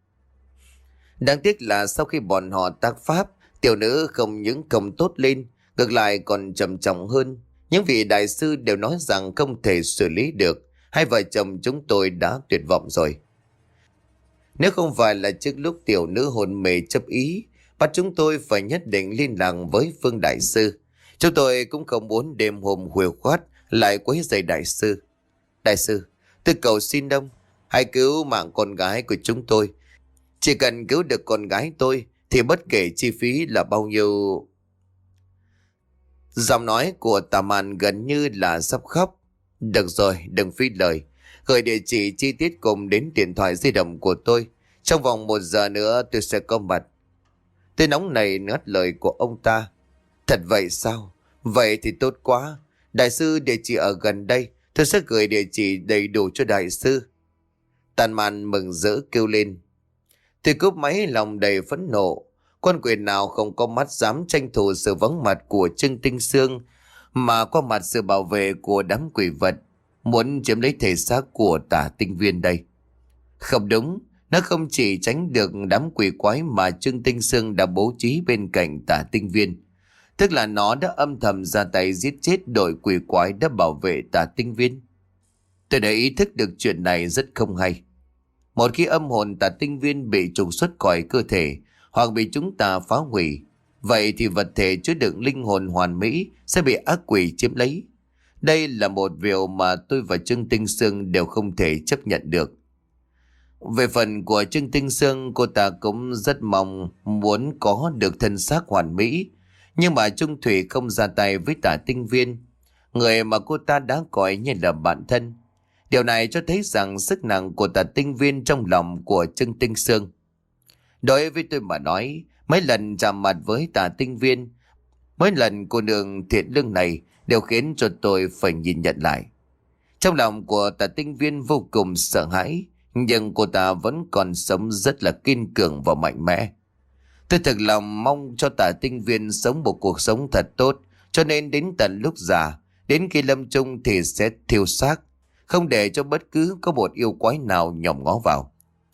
Đáng tiếc là sau khi bọn họ tác pháp, tiểu nữ không những không tốt lên, ngược lại còn trầm trọng hơn. Những vị đại sư đều nói rằng không thể xử lý được. Hai vợ chồng chúng tôi đã tuyệt vọng rồi. Nếu không phải là trước lúc tiểu nữ hồn mê chấp ý, bắt chúng tôi phải nhất định liên lạc với Phương đại sư. Chúng tôi cũng không muốn đêm hôm khuya khoát lại quấy rầy đại sư. Đại sư, tôi cầu xin ông, hãy cứu mạng con gái của chúng tôi. Chỉ cần cứu được con gái tôi thì bất kể chi phí là bao nhiêu... Giọng nói của Tà Mạn gần như là sắp khóc. Được rồi, đừng phí lời. Gửi địa chỉ chi tiết cùng đến điện thoại di động của tôi. Trong vòng một giờ nữa tôi sẽ có mặt. Tôi nóng này ngắt lời của ông ta. Thật vậy sao? Vậy thì tốt quá. Đại sư địa chỉ ở gần đây. Tôi sẽ gửi địa chỉ đầy đủ cho đại sư. Tà Mạn mừng rỡ kêu lên. Tôi cúp máy lòng đầy phẫn nộ. Con quỷ nào không có mắt dám tranh thủ sự vắng mặt của Trương Tinh Sương, mà qua mặt sự bảo vệ của đám quỷ vật, muốn chiếm lấy thể xác của Tả Tinh Viên đây. Không đúng, nó không chỉ tránh được đám quỷ quái mà Trương Tinh Sương đã bố trí bên cạnh Tả Tinh Viên, tức là nó đã âm thầm ra tay giết chết đội quỷ quái đã bảo vệ Tả Tinh Viên. Tôi đã ý thức được chuyện này rất không hay. Một khi âm hồn Tả Tinh Viên bị trục xuất khỏi cơ thể hoặc bị chúng ta phá hủy, vậy thì vật thể chứa đựng linh hồn hoàn mỹ sẽ bị ác quỷ chiếm lấy. Đây là một điều mà tôi và Trương Tinh Sương đều không thể chấp nhận được. Về phần của Trương Tinh Sương, cô ta cũng rất mong muốn có được thân xác hoàn mỹ, nhưng mà Trung Thủy không ra tay với Tả Tinh Viên, người mà cô ta đã coi như là bạn thân. Điều này cho thấy rằng sức nặng của Tả Tinh Viên trong lòng của Trương Tinh Sương. Đối với tôi mà nói, mấy lần chạm mặt với Tả Tinh Viên, mỗi lần cô nương thiện lương này đều khiến cho tôi phải nhìn nhận lại. Trong lòng của Tả Tinh Viên vô cùng sợ hãi, nhưng cô ta vẫn còn sống rất là kiên cường và mạnh mẽ. Tôi thực lòng mong cho Tả Tinh Viên sống một cuộc sống thật tốt, cho nên đến tận lúc già, đến khi lâm chung thì sẽ thiêu xác, không để cho bất cứ có một yêu quái nào nhòm ngó vào.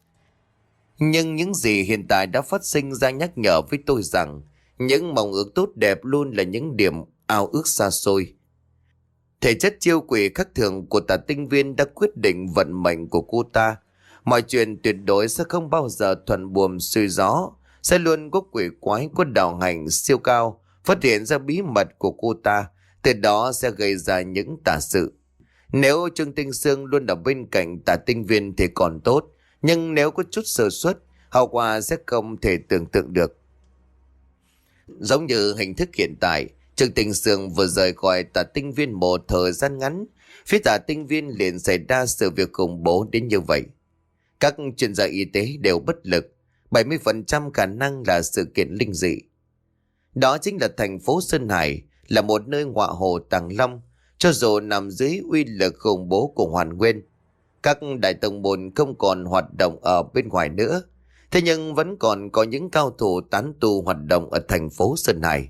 Nhưng những gì hiện tại đã phát sinh ra nhắc nhở với tôi rằng những mong ước tốt đẹp luôn là những điểm ao ước xa xôi. Thể chất chiêu quỷ khắc thường của Tả Tinh Viên đã quyết định vận mệnh của cô ta. Mọi chuyện tuyệt đối sẽ không bao giờ thuận buồm xuôi gió, sẽ luôn có quỷ quái có đạo hành siêu cao phát hiện ra bí mật của cô ta, từ đó sẽ gây ra những tà sự. Nếu Trương Tinh Sương luôn ở bên cạnh Tả Tinh Viên thì còn tốt, nhưng nếu có chút sơ suất, hậu quả sẽ không thể tưởng tượng được. Giống như hình thức hiện tại, Trương Tinh Sương vừa rời khỏi Tà Tinh Viên một thời gian ngắn, phía Tà Tinh Viên liền xảy ra sự việc khủng bố đến như vậy. Các chuyên gia y tế đều bất lực, bảy mươi phần trăm khả năng là sự kiện linh dị. Đó chính là thành phố Sơn Hải, là một nơi ngọa hồ Tàng Long, cho dù nằm dưới uy lực khủng bố của Hoàn Nguyên. Các đại tông môn không còn hoạt động ở bên ngoài nữa, thế nhưng vẫn còn có những cao thủ tán tu hoạt động ở thành phố Sơn Hải.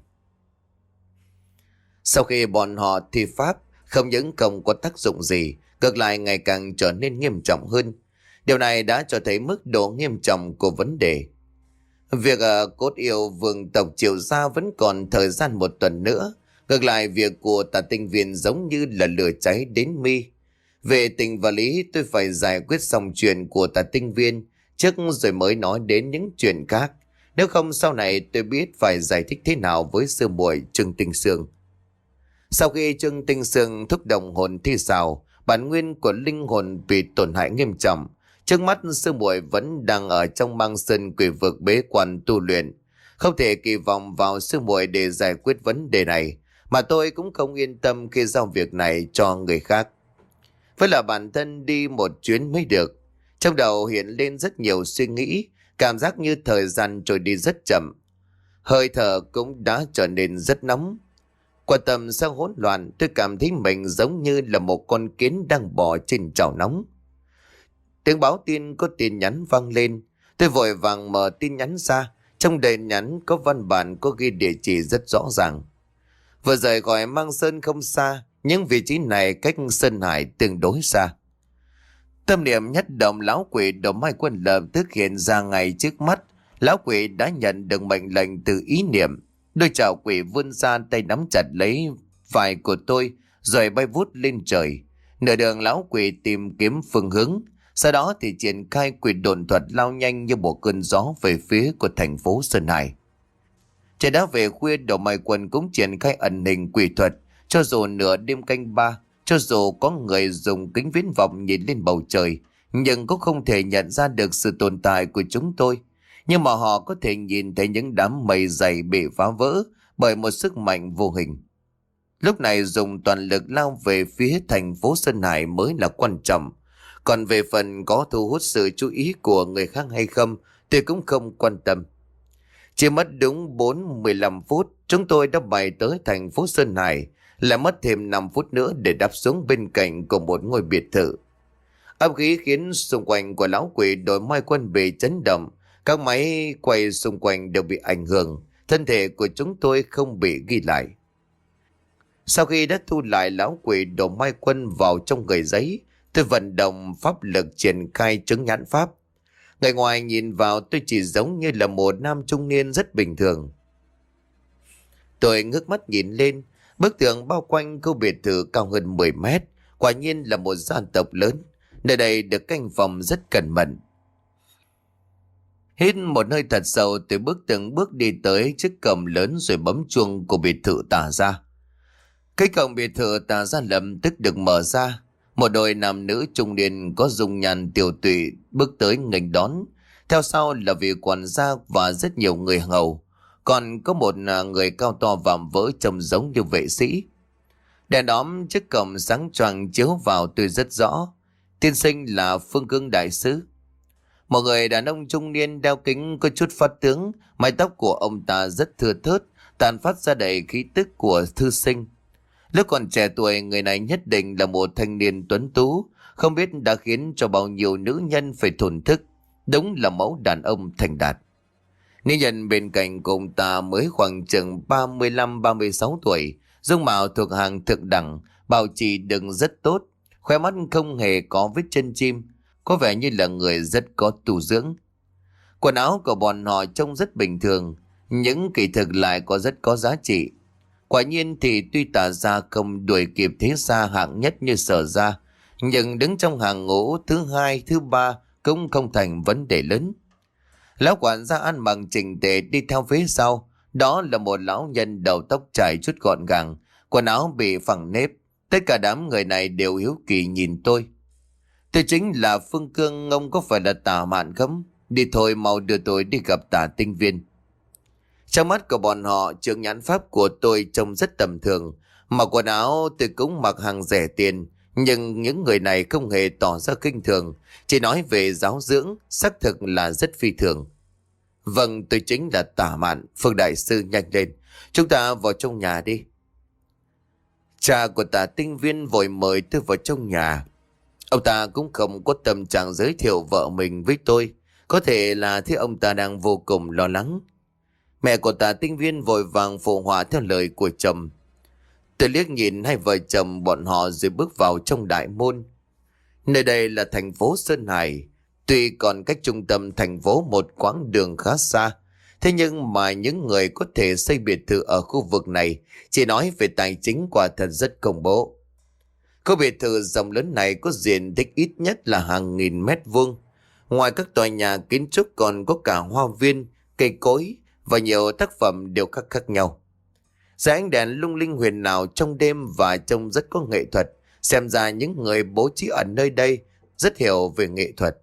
Sau khi bọn họ thi pháp, không những không có tác dụng gì, ngược lại ngày càng trở nên nghiêm trọng hơn. Điều này đã cho thấy mức độ nghiêm trọng của vấn đề. Việc ở cốt yêu vương tộc Triệu Gia vẫn còn thời gian một tuần nữa. Ngược lại việc của Tà Tinh Viên giống như là lửa cháy đến mi. Về tình và lý tôi phải giải quyết xong chuyện của Tà Tinh Viên trước rồi mới nói đến những chuyện khác. Nếu không sau này tôi biết phải giải thích thế nào với sư muội Trương Tinh Sương. Sau khi Trương Tinh Sương thúc động hồn thi xào, bản nguyên của linh hồn bị tổn hại nghiêm trọng. Trước mắt sư muội vẫn đang ở trong Mang Sơn Quỷ Vực bế quan tu luyện. Không thể kỳ vọng vào sư muội để giải quyết vấn đề này, mà tôi cũng không yên tâm khi giao việc này cho người khác. Với là bản thân đi một chuyến mới được. Trong đầu hiện lên rất nhiều suy nghĩ, cảm giác như thời gian trôi đi rất chậm. Hơi thở cũng đã trở nên rất nóng. Qua tâm sao hỗn loạn, tôi cảm thấy mình giống như là một con kiến đang bò trên chảo nóng. Tiếng báo tin có tin nhắn vang lên. Tôi vội vàng mở tin nhắn ra. Trong đề nhắn có văn bản có ghi địa chỉ rất rõ ràng. Vừa rời khỏi Mang Sơn không xa, nhưng vị trí này cách Sơn Hải tương đối xa. Tâm niệm nhất động, lão quỷ Đồ Mai Quân lập tức hiện ra ngay trước mắt. Lão quỷ đã nhận được mệnh lệnh từ ý niệm. Đôi chảo quỷ vươn ra, tay nắm chặt lấy vai của tôi rồi bay vút lên trời. Nửa đường lão quỷ tìm kiếm phương hướng, sau đó thì triển khai quỷ độn thuật lao nhanh như một cơn gió về phía của thành phố Sơn Hải. Trời đã về khuya, Đồ Mai Quân cũng triển khai ẩn hình quỷ thuật. Cho dù nửa đêm canh ba, cho dù có người dùng kính viễn vọng nhìn lên bầu trời, nhưng cũng không thể nhận ra được sự tồn tại của chúng tôi. Nhưng mà họ có thể nhìn thấy những đám mây dày bị phá vỡ bởi một sức mạnh vô hình. Lúc này dùng toàn lực lao về phía thành phố Sơn Hải mới là quan trọng. Còn về phần có thu hút sự chú ý của người khác hay không thì cũng không quan tâm. Chỉ mất đúng bốn mười lăm phút, chúng tôi đã bay tới thành phố Sơn Hải, lại mất thêm năm phút nữa để đáp xuống bên cạnh của một ngôi biệt thự. Âm khí khiến xung quanh của lão quỷ Đồ Mai Quân bị chấn động, các máy quay xung quanh đều bị ảnh hưởng, thân thể của chúng tôi không bị ghi lại. Sau khi đã thu lại lão quỷ Đồ Mai Quân vào trong người giấy, tôi vận động pháp lực triển khai chứng nhãn pháp. Người ngoài nhìn vào tôi chỉ giống như là một nam trung niên rất bình thường. Tôi ngước mắt nhìn lên, bức tường bao quanh khu biệt thự cao hơn mười mét, quả nhiên là một gia tộc lớn. Nơi đây được canh phòng rất cẩn mật. Hít một hơi thật sâu, tôi bước từng bước đi tới chiếc cổng lớn rồi bấm chuông của biệt thự Tà Gia. Cái cổng biệt thự Tà Gia lập tức được mở ra. Một đôi nam nữ trung niên có dung nhan tiều tụy bước tới nghênh đón. Theo sau là vị quản gia và rất nhiều người hầu. Còn có một người cao to vạm vỡ trông giống như vệ sĩ. Đèn đóm chiếc cổng sáng choang chiếu vào tôi rất rõ. Tiên sinh là Phương Cương đại sứ. Một người đàn ông trung niên đeo kính có chút phát tướng, mái tóc của ông ta rất thưa thớt, tàn phát ra đầy khí tức của thư sinh. Lúc còn trẻ tuổi, người này nhất định là một thanh niên tuấn tú, không biết đã khiến cho bao nhiêu nữ nhân phải thổn thức. Đúng là mẫu đàn ông thành đạt. Nữ nhân bên cạnh của ông ta mới khoảng chừng ba mươi lăm ba mươi sáu tuổi, dung mạo thuộc hàng thượng đẳng, bảo trì đựng rất tốt, khóe mắt không hề có vết chân chim, có vẻ như là người rất có tu dưỡng. Quần áo của bọn họ trông rất bình thường, những kỳ thực lại có rất có giá trị. Quả nhiên thì tuy Tà Gia không đuổi kịp thế gia hạng nhất như Sở Gia, nhưng đứng trong hàng ngũ thứ hai, thứ ba cũng không thành vấn đề lớn. Lão quản gia ăn mặc chỉnh tề đi theo phía sau, đó là một lão nhân đầu tóc trải chút gọn gàng, quần áo bị phẳng nếp. Tất cả đám người này đều hiếu kỳ nhìn tôi. Tôi chính là Phương Cương, ông có phải là Tà Mạn không? Đi thôi, mau đưa tôi đi gặp Tà Tinh Viên. Trong mắt của bọn họ, trường nhãn pháp của tôi trông rất tầm thường. Mặc quần áo tôi cũng mặc hàng rẻ tiền, nhưng những người này không hề tỏ ra kinh thường, chỉ nói về giáo dưỡng, xác thực là rất phi thường. Vâng, tôi chính là Tả Mạn. Phương đại sư, nhanh lên, chúng ta vào trong nhà đi. Cha của Tả Tinh Viên vội mời tôi vào trong nhà. Ông ta cũng không có tâm trạng giới thiệu vợ mình với tôi, có thể là thấy ông ta đang vô cùng lo lắng. Mẹ của Tả Tinh Viên vội vàng phụ họa theo lời của chồng. Tôi liếc nhìn hai vợ chồng bọn họ rồi bước vào trong đại môn. Nơi đây là thành phố Sơn Hải, tuy còn cách trung tâm thành phố một quãng đường khá xa, thế nhưng mà những người có thể xây biệt thự ở khu vực này chỉ nói về tài chính quả thật rất công bố. Khu biệt thự rộng lớn này có diện tích ít nhất là hàng nghìn mét vuông. Ngoài các tòa nhà kiến trúc còn có cả hoa viên, cây cối và nhiều tác phẩm đều khác khác nhau. Dưới ánh đèn lung linh huyền ảo trong đêm và trông rất có nghệ thuật, xem ra những người bố trí ở nơi đây rất hiểu về nghệ thuật.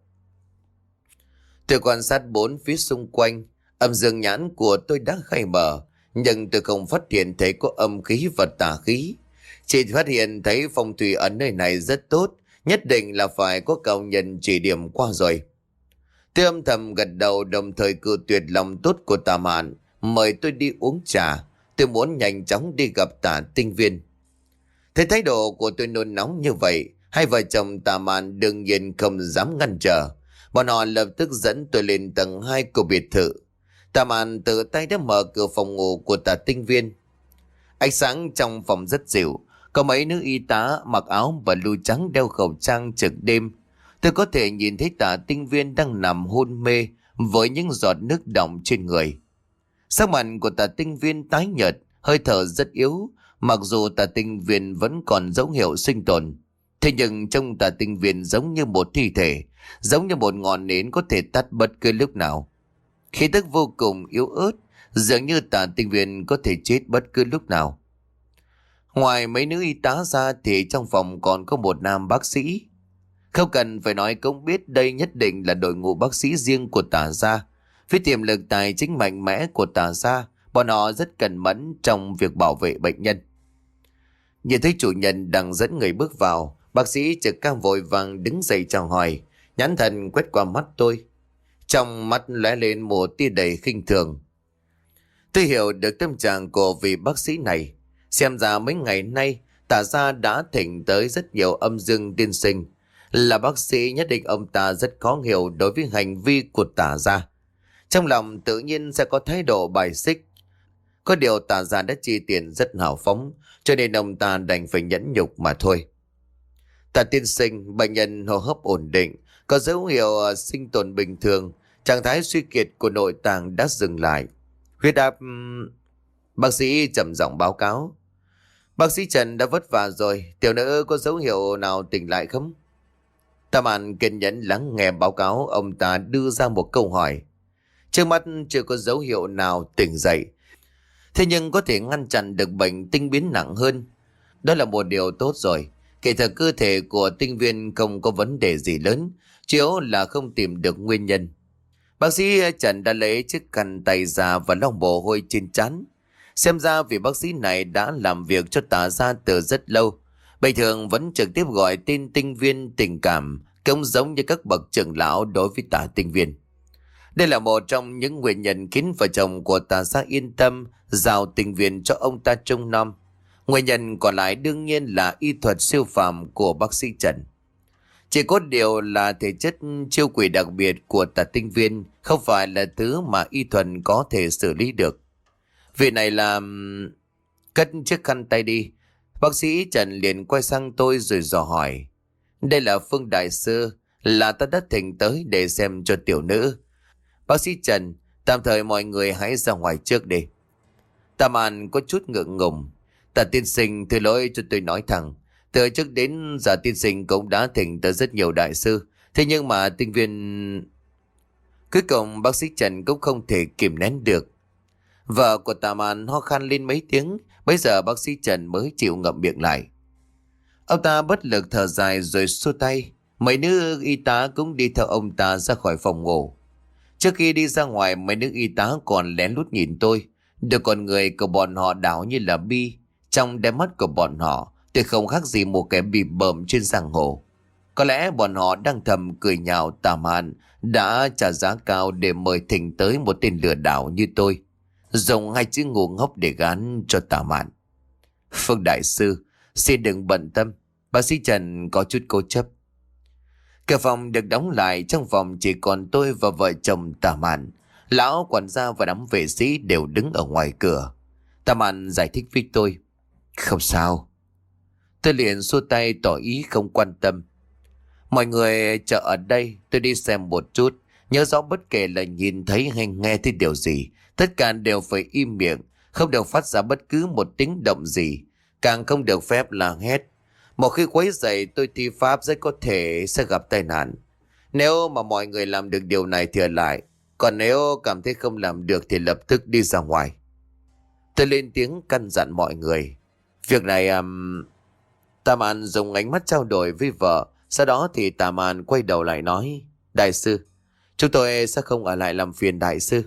Tôi quan sát bốn phía xung quanh, âm dương nhãn của tôi đã khai mở, nhưng tôi không phát hiện thấy có âm khí và tà khí. Chỉ phát hiện thấy phong thủy ở nơi này rất tốt, nhất định là phải có cao nhân chỉ điểm qua rồi. Tôi âm thầm gật đầu, đồng thời cự tuyệt lòng tốt của Tả Mạn, mời tôi đi uống trà. Tôi muốn nhanh chóng đi gặp Tả Tinh Viên. Thấy thái độ của tôi nôn nóng như vậy, hai vợ chồng Tả Mạn đương nhiên không dám ngăn trở. Bọn họ lập tức dẫn tôi lên tầng hai của biệt thự. Tả Mạn tự tay đã mở cửa phòng ngủ của Tả Tinh Viên. Ánh sáng trong phòng rất dịu, có mấy nữ y tá mặc áo và blue trắng đeo khẩu trang trực đêm. Tôi có thể nhìn thấy Tả Tinh Viên đang nằm hôn mê với những giọt nước đọng trên người. Sắc mặt của Tả Tinh Viên tái nhợt, hơi thở rất yếu, mặc dù Tả Tinh Viên vẫn còn dấu hiệu sinh tồn. Thế nhưng trong Tả Tinh Viên giống như một thi thể, giống như một ngọn nến có thể tắt bất cứ lúc nào. Khí tức vô cùng yếu ớt, dường như Tả Tinh Viên có thể chết bất cứ lúc nào. Ngoài mấy nữ y tá ra thì trong phòng còn có một nam bác sĩ. Không cần phải nói cũng biết đây nhất định là đội ngũ bác sĩ riêng của Tả gia. Với tiềm lực tài chính mạnh mẽ của Tả gia, bọn họ rất cẩn mẫn trong việc bảo vệ bệnh nhân. Nhìn thấy chủ nhân đang dẫn người bước vào, bác sĩ trực cam vội vàng đứng dậy chào hỏi, nhãn thần quét qua mắt tôi. Trong mắt lóe lên một tia đầy khinh thường. Tôi hiểu được tâm trạng của vị bác sĩ này. Xem ra mấy ngày nay Tả gia đã thỉnh tới rất nhiều âm dương tiên sinh. Là bác sĩ nhất định ông ta rất khó hiểu đối với hành vi của Tả gia. Trong lòng tự nhiên sẽ có thái độ bài xích. Có điều Tả gia đã chi tiền rất hào phóng, cho nên ông ta đành phải nhẫn nhục mà thôi. Tả tiên sinh, bệnh nhân hô hấp ổn định, có dấu hiệu sinh tồn bình thường, trạng thái suy kiệt của nội tạng đã dừng lại. Huyết áp... Bác sĩ trầm giọng báo cáo. Bác sĩ Trần đã vất vả rồi, tiểu nữ có dấu hiệu nào tỉnh lại không? Tả Mạn kiên nhẫn lắng nghe báo cáo, ông ta đưa ra một câu hỏi. Trước mắt chưa có dấu hiệu nào tỉnh dậy, thế nhưng có thể ngăn chặn được bệnh tinh biến nặng hơn. Đó là một điều tốt rồi. Kể thật cơ thể của Tinh Viên không có vấn đề gì lớn, chủ yếu là không tìm được nguyên nhân. Bác sĩ Trần đã lấy chiếc khăn tay ra và lau mồ hôi trên trán. Xem ra vị bác sĩ này đã làm việc cho Tả gia từ rất lâu. Bình thường vẫn trực tiếp gọi tên Tinh Viên tình cảm, cũng giống như các bậc trưởng lão đối với Tả Tinh Viên. Đây là một trong những nguyên nhân khiến vợ chồng của Tả gia yên tâm giao Tinh Viên cho ông ta trông nom. Nguyên nhân còn lại đương nhiên là y thuật siêu phàm của bác sĩ Trần. Chỉ có điều là thể chất chiêu quỷ đặc biệt của Tả Tinh Viên không phải là thứ mà y thuật có thể xử lý được. Vì này là... Cất chiếc khăn tay đi. Bác sĩ Trần liền quay sang tôi rồi dò hỏi. Đây là Phương đại sư, là ta đã thỉnh tới để xem cho tiểu nữ. Bác sĩ Trần, tạm thời mọi người hãy ra ngoài trước đi. Tả Mạn có chút ngượng ngùng. Tả tiên sinh thưa lỗi cho tôi nói thẳng. Từ trước đến giờ tiên sinh cũng đã thỉnh tới rất nhiều đại sư. Thế nhưng mà Tinh Viên... Cuối cùng bác sĩ Trần cũng không thể kìm nén được. Vợ của Tả Mạn ho khan lên mấy tiếng. Bây giờ bác sĩ Trần mới chịu ngậm miệng lại. Ông ta bất lực thở dài rồi xua tay. Mấy nữ y tá cũng đi theo ông ta ra khỏi phòng ngủ. Trước khi đi ra ngoài, mấy nữ y tá còn lén lút nhìn tôi. Được con người của bọn họ đảo như là bi. Trong đáy mắt của bọn họ, tôi không khác gì một kẻ bị bợm trên giang hồ. Có lẽ bọn họ đang thầm cười nhạo tà mạn đã trả giá cao để mời thỉnh tới một tên lừa đảo như tôi, dùng hai chữ ngu ngốc để gán cho tà mạn. Phương đại sư, xin đừng bận tâm, bác sĩ Trần có chút cố chấp. Cửa phòng được đóng lại, trong phòng chỉ còn tôi và vợ chồng tà mạn. Lão quản gia và đám vệ sĩ đều đứng ở ngoài cửa. Tà mạn giải thích với tôi. Không sao. Tôi liền xua tay tỏ ý không quan tâm. Mọi người chờ ở đây, tôi đi xem một chút. Nhớ rõ bất kể là nhìn thấy hay nghe thấy điều gì, tất cả đều phải im miệng, không được phát ra bất cứ một tiếng động gì, càng không được phép là hét. Một khi quấy rầy tôi thi pháp rất có thể sẽ gặp tai nạn. Nếu mà mọi người làm được điều này thì ở lại, còn nếu cảm thấy không làm được thì lập tức đi ra ngoài. Tôi lên tiếng căn dặn mọi người. Việc này... Um... Tà Mạn dùng ánh mắt trao đổi với vợ. Sau đó thì Tà Mạn quay đầu lại nói. Đại sư, chúng tôi sẽ không ở lại làm phiền đại sư.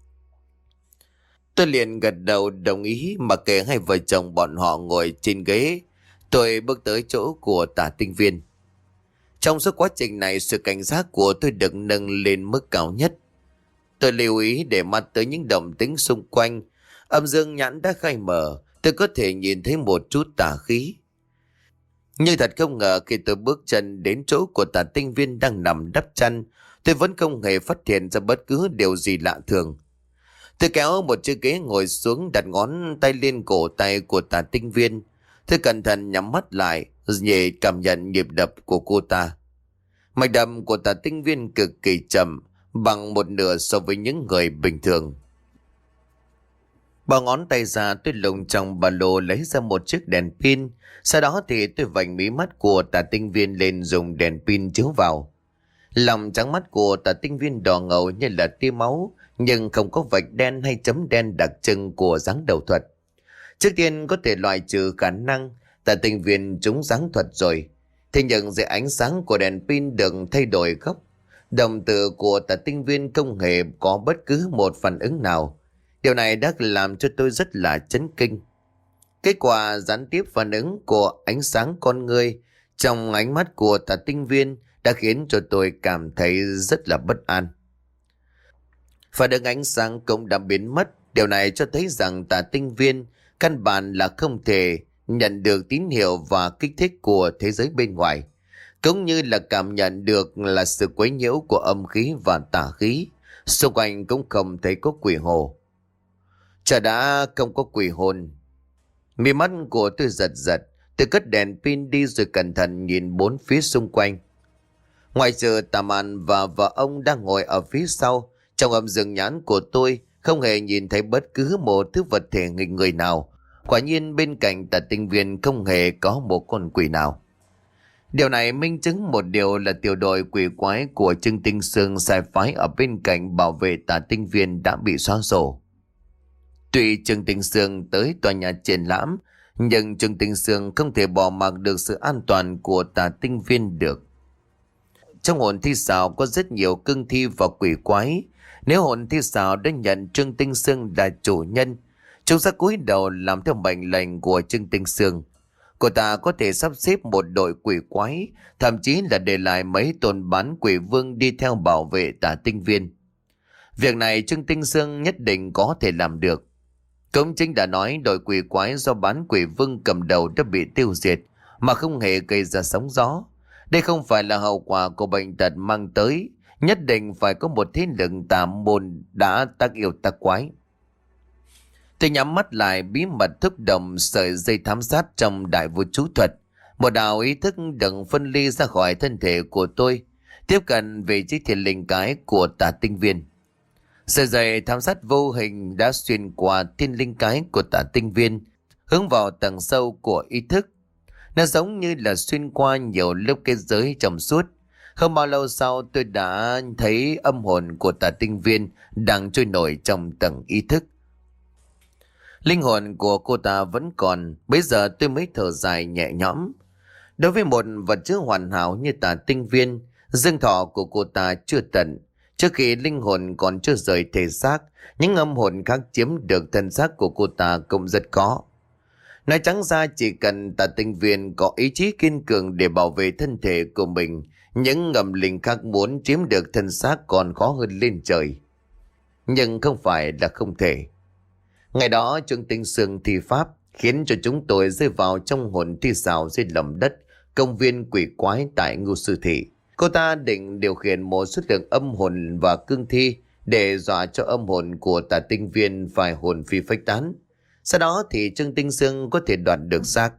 Tôi liền gật đầu đồng ý, mà kể hai vợ chồng bọn họ ngồi trên ghế. Tôi bước tới chỗ của Tả Tinh Viên. Trong suốt quá trình này, sự cảnh giác của tôi được nâng lên mức cao nhất. Tôi lưu ý để mắt tới những động tĩnh xung quanh. Âm dương nhãn đã khai mở, tôi có thể nhìn thấy một chút tà khí. Nhưng thật không ngờ khi tôi bước chân đến chỗ của Tả Tinh Viên đang nằm đắp chăn, tôi vẫn không hề phát hiện ra bất cứ điều gì lạ thường. Tôi kéo một chiếc ghế ngồi xuống, đặt ngón tay lên cổ tay của Tả Tinh Viên. Tôi cẩn thận nhắm mắt lại, nhẹ cảm nhận nhịp đập của cô ta. Mạch đập của Tả Tinh Viên cực kỳ chậm, bằng một nửa so với những người bình thường. Bỏ ngón tay ra, tôi lùng trong ba lô lấy ra một chiếc đèn pin. Sau đó thì tôi vành mí mắt của Tả Tinh Viên lên, dùng đèn pin chiếu vào. Lòng trắng mắt của Tả Tinh Viên đỏ ngầu như là tia máu, nhưng không có vạch đen hay chấm đen đặc trưng của dáng đầu thuật. Trước tiên có thể loại trừ khả năng Tả Tinh Viên trúng dáng thuật rồi. Thế nhưng dưới ánh sáng của đèn pin được thay đổi góc, đồng tử của Tả Tinh Viên không hề có bất cứ một phản ứng nào. Điều này đã làm cho tôi rất là chấn kinh. Kết quả gián tiếp phản ứng của ánh sáng con người trong ánh mắt của Tả Tinh Viên đã khiến cho tôi cảm thấy rất là bất an. Phản ứng ánh sáng cũng đã biến mất. Điều này cho thấy rằng Tả Tinh Viên căn bản là không thể nhận được tín hiệu và kích thích của thế giới bên ngoài, cũng như là cảm nhận được là sự quấy nhiễu của âm khí và tà khí. Xung quanh cũng không thấy có quỷ hồ. Chả đã không có quỷ hồn. Mí mắt của tôi giật giật. Tôi cất đèn pin đi rồi cẩn thận nhìn bốn phía xung quanh. Ngoài trừ Tà Mạn và vợ ông đang ngồi ở phía sau, trong âm dương nhãn của tôi không hề nhìn thấy bất cứ một thứ vật thể nghịch người nào. Quả nhiên bên cạnh Tả Tinh Viên không hề có một con quỷ nào. Điều này minh chứng một điều là tiểu đội quỷ quái của Trương Tinh Sương sai phái ở bên cạnh bảo vệ Tả Tinh Viên đã bị xóa sổ. Tuy Trương Tinh Sương tới tòa nhà triển lãm, nhưng Trương Tinh Sương không thể bỏ mặc được sự an toàn của Tả Tinh Viên được. Trong hồn thi xảo có rất nhiều cương thi và quỷ quái. Nếu hồn thi xảo đã nhận Trương Tinh Sương là chủ nhân, chúng sẽ cúi đầu làm theo mệnh lệnh của Trương Tinh Sương. Cô ta có thể sắp xếp một đội quỷ quái, thậm chí là để lại mấy tôn bán quỷ vương đi theo bảo vệ Tả Tinh Viên. Việc này Trương Tinh Sương nhất định có thể làm được. Cũng chính đã nói đội quỷ quái do bán quỷ vương cầm đầu đã bị tiêu diệt mà không hề gây ra sóng gió. Đây không phải là hậu quả của bệnh tật mang tới, nhất định phải có một thế lực tà môn đã tác yêu tác quái. Tôi nhắm mắt lại, bí mật thúc động sợi dây thám sát trong đại vô chú thuật. Một đạo ý thức đừng phân ly ra khỏi thân thể của tôi, tiếp cận về chiếc thiền linh cái của Tả Tinh Viên. Sợi dây thám sát vô hình đã xuyên qua thiên linh cái của Tả Tinh Viên, hướng vào tầng sâu của ý thức. Nó giống như là xuyên qua nhiều lớp kết giới trong suốt. Không bao lâu sau tôi đã thấy âm hồn của Tả Tinh Viên đang trôi nổi trong tầng ý thức. Linh hồn của cô ta vẫn còn, bây giờ tôi mới thở dài nhẹ nhõm. Đối với một vật chứa hoàn hảo như Tả Tinh Viên, dương thọ của cô ta chưa tận. Trước khi linh hồn còn chưa rời thể xác, những âm hồn khác chiếm được thân xác của cô ta cũng rất có. Nói trắng ra, chỉ cần Tà Tinh Viên có ý chí kiên cường để bảo vệ thân thể của mình, những ngầm linh khác muốn chiếm được thân xác còn khó hơn lên trời. Nhưng không phải là không thể. Ngày đó Trương Tinh Sương thi pháp khiến cho chúng tôi rơi vào trong hồn thi xào dưới lòng đất công viên quỷ quái tại Ngưu Sư Thị. Cô ta định điều khiển một số lượng âm hồn và cương thi để dọa cho âm hồn của Tà Tinh Viên phải hồn phi phách tán. Sau đó thì Trương Tinh Sương có thể đoạt được xác.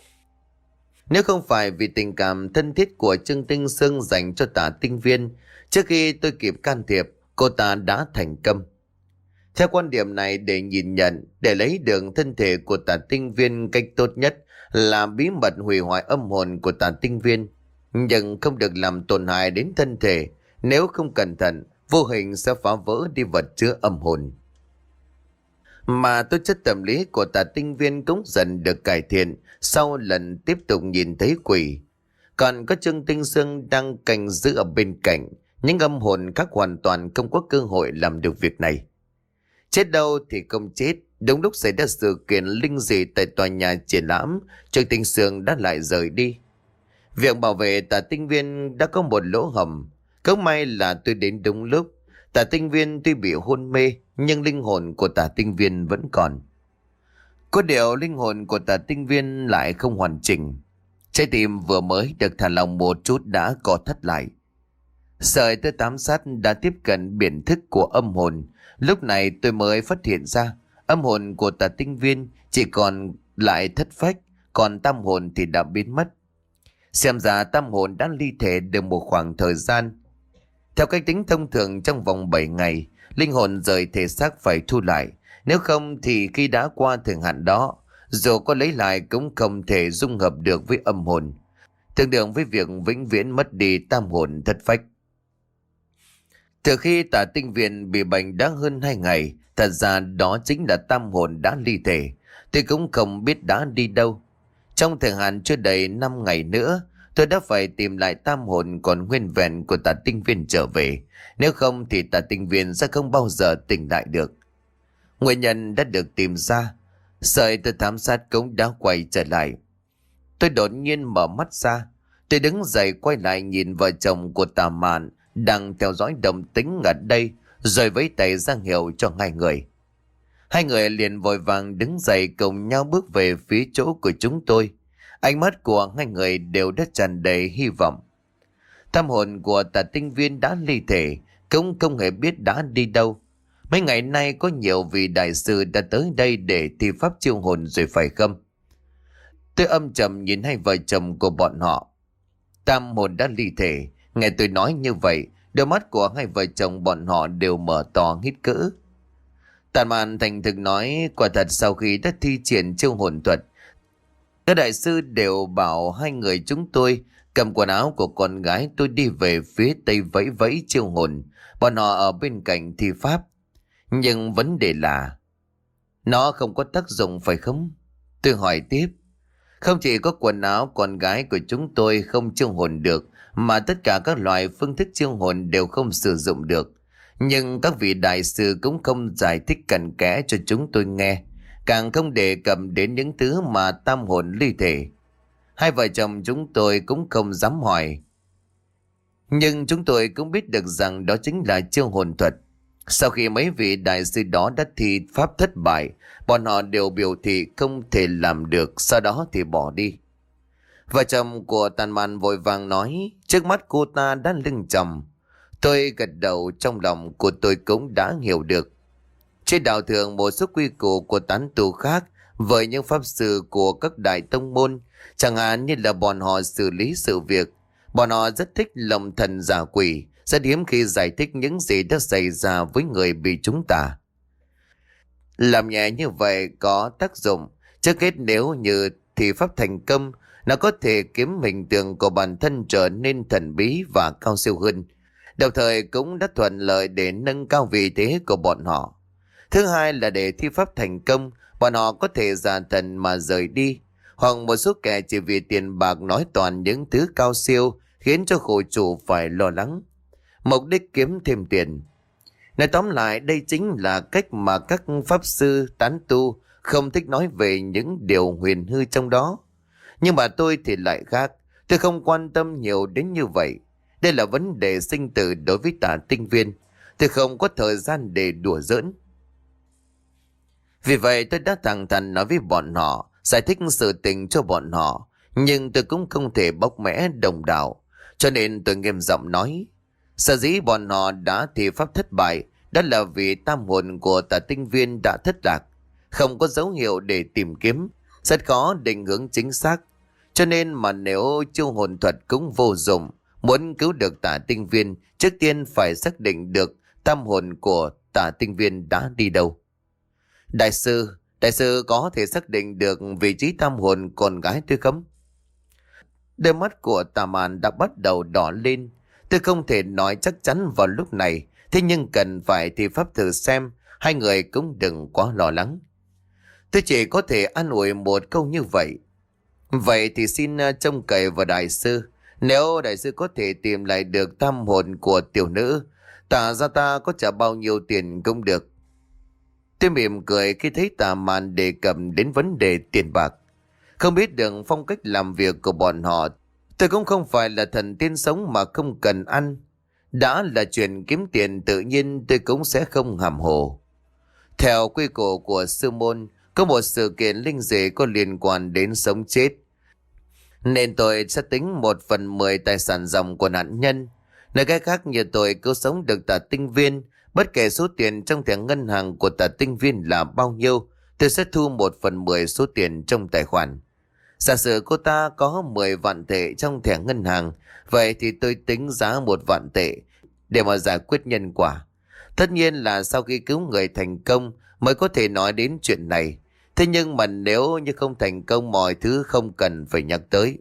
Nếu không phải vì tình cảm thân thiết của Trương Tinh Sương dành cho Tà Tinh Viên, trước khi tôi kịp can thiệp, cô ta đã thành công. Theo quan điểm này, để nhìn nhận, để lấy được thân thể của Tà Tinh Viên cách tốt nhất là bí mật hủy hoại âm hồn của Tà Tinh Viên, nhưng không được làm tổn hại đến thân thể. Nếu không cẩn thận, vô hình sẽ phá vỡ đi vật chứa âm hồn. Mà tố chất tâm lý của Tà Tinh Viên cũng dần được cải thiện sau lần tiếp tục nhìn thấy quỷ. Còn có Trương Tinh Sương đang canh giữ ở bên cạnh, những âm hồn khác hoàn toàn không có cơ hội làm được việc này. Chết đâu thì không chết. Đúng lúc xảy ra sự kiện linh dị tại tòa nhà triển lãm, Trương Tinh Sương đã lại rời đi. Việc bảo vệ Tà Tinh Viên đã có một lỗ hổng. Không may là tôi đến đúng lúc. Tà Tinh Viên tuy bị hôn mê, nhưng linh hồn của Tà Tinh Viên vẫn còn. Có điều linh hồn của Tà Tinh Viên lại không hoàn chỉnh. Trái tim vừa mới được thả lỏng một chút đã co thắt lại. Sợi tơ tám sát đã tiếp cận biển thức của âm hồn. Lúc này tôi mới phát hiện ra âm hồn của Tà Tinh Viên chỉ còn lại thất phách, còn tam hồn thì đã biến mất. Xem ra tam hồn đã ly thể được một khoảng thời gian. Theo cách tính thông thường, trong vòng bảy ngày, linh hồn rời thể xác phải thu lại. Nếu không thì khi đã qua thời hạn đó, dù có lấy lại cũng không thể dung hợp được với âm hồn, tương đương với việc vĩnh viễn mất đi tam hồn thất phách. Từ khi Tà Tinh Viên bị bệnh đã hơn hai ngày, thật ra đó chính là tam hồn đã ly thể. Tôi cũng không biết đã đi đâu. Trong thời hạn chưa đầy năm ngày nữa, tôi đã phải tìm lại tam hồn còn nguyên vẹn của Tà Tinh Viên trở về. Nếu không thì Tà Tinh Viên sẽ không bao giờ tỉnh lại được. Nguyên nhân đã được tìm ra. Sợi tơ thám sát cũng đã quay trở lại. Tôi đột nhiên mở mắt ra. Tôi đứng dậy quay lại nhìn vợ chồng của Tà Mạn đang theo dõi động tĩnh ở đây, rồi vẫy tay ra hiệu cho hai người. Hai người liền vội vàng đứng dậy cùng nhau bước về phía chỗ của chúng tôi. Ánh mắt của hai người đều đã tràn đầy hy vọng. Tâm hồn của Tà Tinh Viên đã ly thể, cũng không hề biết đã đi đâu. Mấy ngày nay có nhiều vị đại sư đã tới đây để thi pháp chiêu hồn rồi phải không? Tôi âm trầm nhìn hai vợ chồng của bọn họ. Tam hồn đã ly thể. Nghe tôi nói như vậy, đôi mắt của hai vợ chồng bọn họ đều mở to hít cỡ. Tàn Mạn thành thực nói, quả thật sau khi đã thi triển chiêu hồn thuật, các đại sư đều bảo hai người chúng tôi cầm quần áo của con gái tôi đi về phía tây vẫy vẫy chiêu hồn. Bọn họ ở bên cạnh thi pháp. Nhưng vấn đề là nó không có tác dụng phải không? Tôi hỏi tiếp. Không chỉ có quần áo con gái của chúng tôi không chiêu hồn được, mà tất cả các loại phương thức chiêu hồn đều không sử dụng được. Nhưng các vị đại sư cũng không giải thích cặn kẽ cho chúng tôi nghe, càng không đề cập đến những thứ mà tam hồn ly thể. Hai vợ chồng chúng tôi cũng không dám hỏi. Nhưng chúng tôi cũng biết được rằng đó chính là chiêu hồn thuật. Sau khi mấy vị đại sư đó đã thi pháp thất bại, bọn họ đều biểu thị không thể làm được, sau đó thì bỏ đi. Vợ chồng của Tàn Mạn vội vàng nói, trước mắt cô ta đã lưng chồng. Tôi gật đầu, trong lòng của tôi cũng đã hiểu được. Trên đạo thường một số quy củ của tán tu khác với những pháp sư của các đại tông môn, chẳng hạn như là bọn họ xử lý sự việc. Bọn họ rất thích lòng thần giả quỷ, rất hiếm khi giải thích những gì đã xảy ra với người bị chúng ta. Làm nhẹ như vậy có tác dụng. Trước hết nếu như thì pháp thành công, nó có thể kiếm hình tượng của bản thân trở nên thần bí và cao siêu hơn. Đồng thời cũng đã thuận lợi để nâng cao vị thế của bọn họ. Thứ hai là để thi pháp thành công, bọn họ có thể giả thần mà rời đi. Hoặc một số kẻ chỉ vì tiền bạc nói toàn những thứ cao siêu khiến cho khổ chủ phải lo lắng. mục đích kiếm thêm tiền. Nói tóm lại, đây chính là cách mà các pháp sư tán tu không thích nói về những điều huyền hư trong đó. Nhưng mà tôi thì lại khác, tôi không quan tâm nhiều đến như vậy. Đây là vấn đề sinh tử đối với Tả Tinh Viên, tôi không có thời gian để đùa giỡn. Vì vậy tôi đã thẳng thắn nói với bọn họ, giải thích sự tình cho bọn họ, nhưng tôi cũng không thể bóc mẽ đồng đạo. Cho nên tôi nghiêm giọng nói, sở dĩ bọn họ đã thi pháp thất bại, đó là vì tam hồn của Tả Tinh Viên đã thất lạc, không có dấu hiệu để tìm kiếm, rất khó định hướng chính xác. Cho nên mà nếu chiêu hồn thuật cũng vô dụng, muốn cứu được Tả Tinh Viên, trước tiên phải xác định được tam hồn của Tả Tinh Viên đã đi đâu. Đại sư, đại sư có thể xác định được vị trí tam hồn con gái tôi không? Đôi mắt của Tà Màn đã bắt đầu đỏ lên. Tôi không thể nói chắc chắn vào lúc này, thế nhưng cần phải thì pháp thử xem, hai người cũng đừng quá lo lắng. Tôi chỉ có thể an ủi một câu như vậy. Vậy thì xin trông cậy vào đại sư. Nếu đại sư có thể tìm lại được tam hồn của tiểu nữ, Tả gia ta có trả bao nhiêu tiền cũng được. Tôi mỉm cười khi thấy Tà Màn đề cập đến vấn đề tiền bạc. Không biết được phong cách làm việc của bọn họ, tôi cũng không phải là thần tiên sống mà không cần ăn. Đã là chuyện kiếm tiền, tự nhiên tôi cũng sẽ không hàm hồ. Theo quy củ của sư môn, có một sự kiện linh dị có liên quan đến sống chết, nên tôi sẽ tính một phần mười tài sản ròng của nạn nhân. Nói cách khác, như tôi cứu sống được Tả Tinh Viên, bất kể số tiền trong thẻ ngân hàng của Tả Tinh Viên là bao nhiêu, tôi sẽ thu một phần mười số tiền trong tài khoản. Giả sử cô ta có mười vạn tệ trong thẻ ngân hàng, vậy thì tôi tính giá một vạn tệ để mà giải quyết nhân quả. Tất nhiên là sau khi cứu người thành công mới có thể nói đến chuyện này. Thế nhưng mà nếu như không thành công, mọi thứ không cần phải nhắc tới.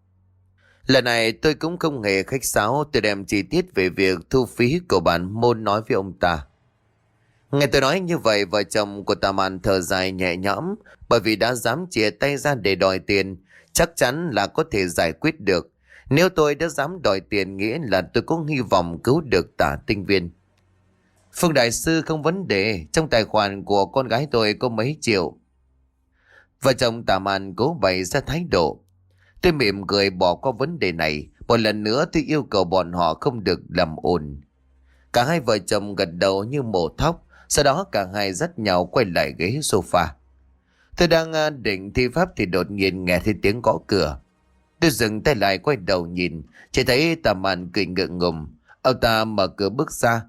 Lần này tôi cũng không hề khách sáo, tôi đem chi tiết về việc thu phí của bản môn nói với ông ta. Nghe tôi nói như vậy, vợ chồng của Tà Màn thở dài nhẹ nhõm, bởi vì đã dám chìa tay ra để đòi tiền, chắc chắn là có thể giải quyết được. Nếu tôi đã dám đòi tiền, nghĩa là tôi có hy vọng cứu được Tả Tinh Viên. Phương đại sư không vấn đề, trong tài khoản của con gái tôi có mấy triệu. Vợ chồng Tà Màn cố bày ra thái độ. Tôi mỉm cười bỏ qua vấn đề này. Một lần nữa tôi yêu cầu bọn họ không được làm ồn. Cả hai vợ chồng gật đầu như mổ thóc. Sau đó cả hai dắt nhau quay lại ghế sofa. Tôi đang định thi pháp thì đột nhiên nghe thấy tiếng gõ cửa. Tôi dừng tay lại, quay đầu nhìn, chỉ thấy Tà Màn cười ngượng ngùng. Ông ta mở cửa bước ra.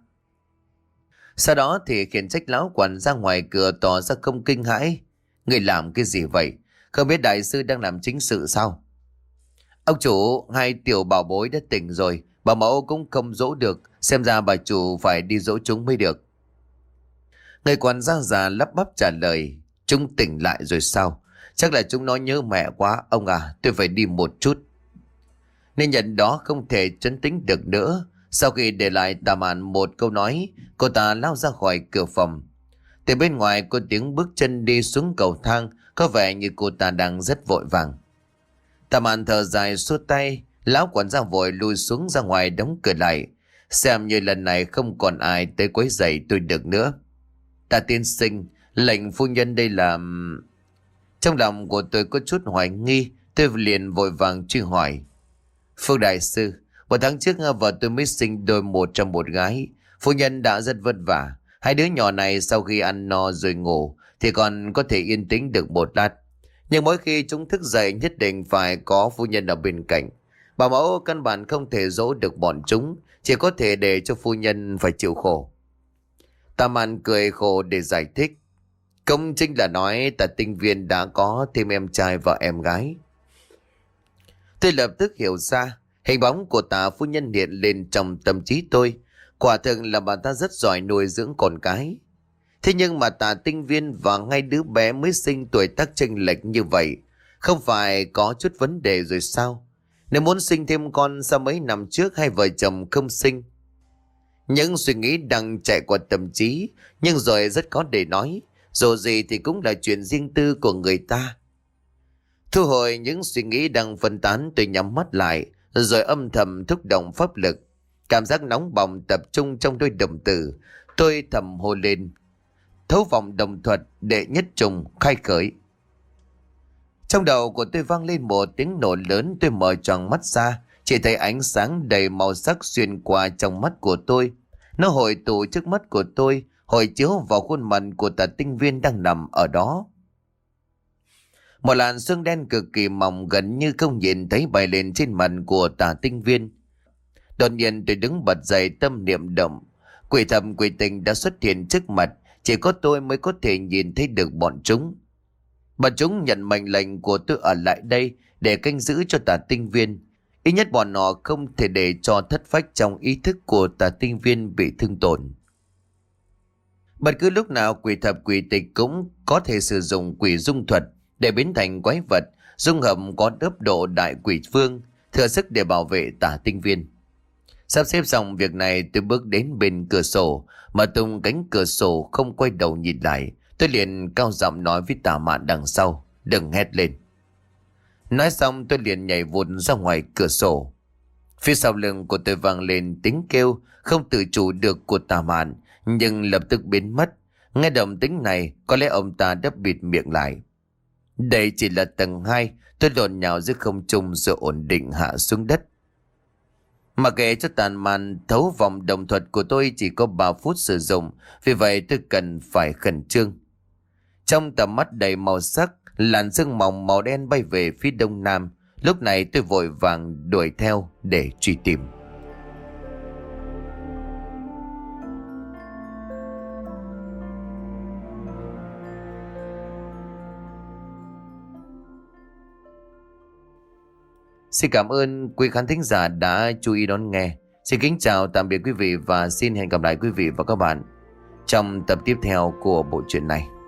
Sau đó thì khiển trách lão quản ra ngoài cửa, tỏ ra không kinh hãi. Người làm cái gì vậy? Không biết đại sư đang làm chính sự sao? Ông chủ, hai tiểu bảo bối đã tỉnh rồi, bà mẫu cũng không dỗ được, xem ra bà chủ phải đi dỗ chúng mới được. Người quản gia già lắp bắp trả lời. Chúng tỉnh lại rồi sao? Chắc là chúng nó nhớ mẹ quá. Ông à, tôi phải đi một chút. Nên nhận đó không thể trấn tĩnh được nữa. Sau khi để lại Tà Màn một câu nói, cô ta lao ra khỏi cửa phòng. Từ bên ngoài có tiếng bước chân đi xuống cầu thang, có vẻ như cô ta đang rất vội vàng. Tà Màn thở dài xua tay, lão quản gia vội lui xuống ra ngoài đóng cửa lại, xem như lần này không còn ai tới quấy rầy tôi được nữa. Tà tiên sinh, lệnh phu nhân đây là... Trong lòng của tôi có chút hoài nghi, tôi liền vội vàng truy hỏi. Phương đại sư, một tháng trước vợ tôi mới sinh đôi một trong một gái. Phu nhân đã rất vất vả. Hai đứa nhỏ này sau khi ăn no rồi ngủ thì còn có thể yên tĩnh được một lát. Nhưng mỗi khi chúng thức dậy nhất định phải có phu nhân ở bên cạnh. Bà mẫu căn bản không thể dỗ được bọn chúng, chỉ có thể để cho phu nhân phải chịu khổ. Tà Màn cười khổ để giải thích. Công chính là nói Tả Tinh Viên đã có thêm em trai và em gái. Tôi lập tức hiểu ra, hình bóng của Tả phu nhân hiện lên trong tâm trí tôi. Quả thực là bà ta rất giỏi nuôi dưỡng con cái. Thế nhưng mà Tả Tinh Viên và ngay đứa bé mới sinh tuổi tác chênh lệch như vậy, không phải có chút vấn đề rồi sao? Nếu muốn sinh thêm con, sao mấy năm trước hai vợ chồng không sinh? Những suy nghĩ đang chạy qua tâm trí, nhưng rồi rất có để nói. Dù gì thì cũng là chuyện riêng tư của người ta. Thu hồi những suy nghĩ đang phân tán, tôi nhắm mắt lại, rồi âm thầm thúc động pháp lực. Cảm giác nóng bỏng tập trung trong đôi đồng tử. Tôi thầm hô lên: thấu vọng đồng thuật đệ nhất trùng khai khởi. Trong đầu của tôi vang lên một tiếng nổ lớn. Tôi mở tròn mắt ra, chỉ thấy ánh sáng đầy màu sắc xuyên qua trong mắt của tôi. Nó hội tụ trước mắt của tôi, hồi chiếu vào khuôn mặt của Tà Tinh Viên đang nằm ở đó. Một làn sương đen cực kỳ mỏng gần như không nhìn thấy bay lên trên mặt của Tà Tinh Viên. Đột nhiên tôi đứng bật dậy, tâm niệm động. Quỷ thầm quỷ tình đã xuất hiện trước mặt, chỉ có tôi mới có thể nhìn thấy được bọn chúng. Bọn chúng nhận mệnh lệnh của tôi ở lại đây để canh giữ cho Tà Tinh Viên. Ít nhất bọn họ không thể để cho thất phách trong ý thức của Tà Tinh Viên bị thương tổn. Bất cứ lúc nào quỷ thập quỷ tịch cũng có thể sử dụng quỷ dung thuật để biến thành quái vật, dung hợp có cấp độ đại quỷ vương, thừa sức để bảo vệ Tà Tinh Viên. Sắp xếp xong việc này, tôi bước đến bên cửa sổ, mở tung cánh cửa sổ không quay đầu nhìn lại. Tôi liền cao giọng nói với Tà Mạn đằng sau: đừng hét lên. Nói xong tôi liền nhảy vụt ra ngoài cửa sổ. Phía sau lưng của tôi vang lên tiếng kêu không tự chủ được của Tà Mạn, nhưng lập tức biến mất. Nghe động tính này, có lẽ ông ta đã bịt miệng lại. Đây chỉ là tầng hai. Tôi lộn nhào giữa không trung rồi ổn định hạ xuống đất. Mà kệ cho tàn màn thấu vòng đồng thuật của tôi chỉ có ba phút sử dụng, vì vậy tôi cần phải khẩn trương. Trong tầm mắt đầy màu sắc, làn sương mỏng màu đen bay về phía đông nam. Lúc này tôi vội vàng đuổi theo để truy tìm. Xin cảm ơn quý khán thính giả đã chú ý đón nghe. Xin kính chào tạm biệt quý vị và xin hẹn gặp lại quý vị và các bạn trong tập tiếp theo của bộ truyện này.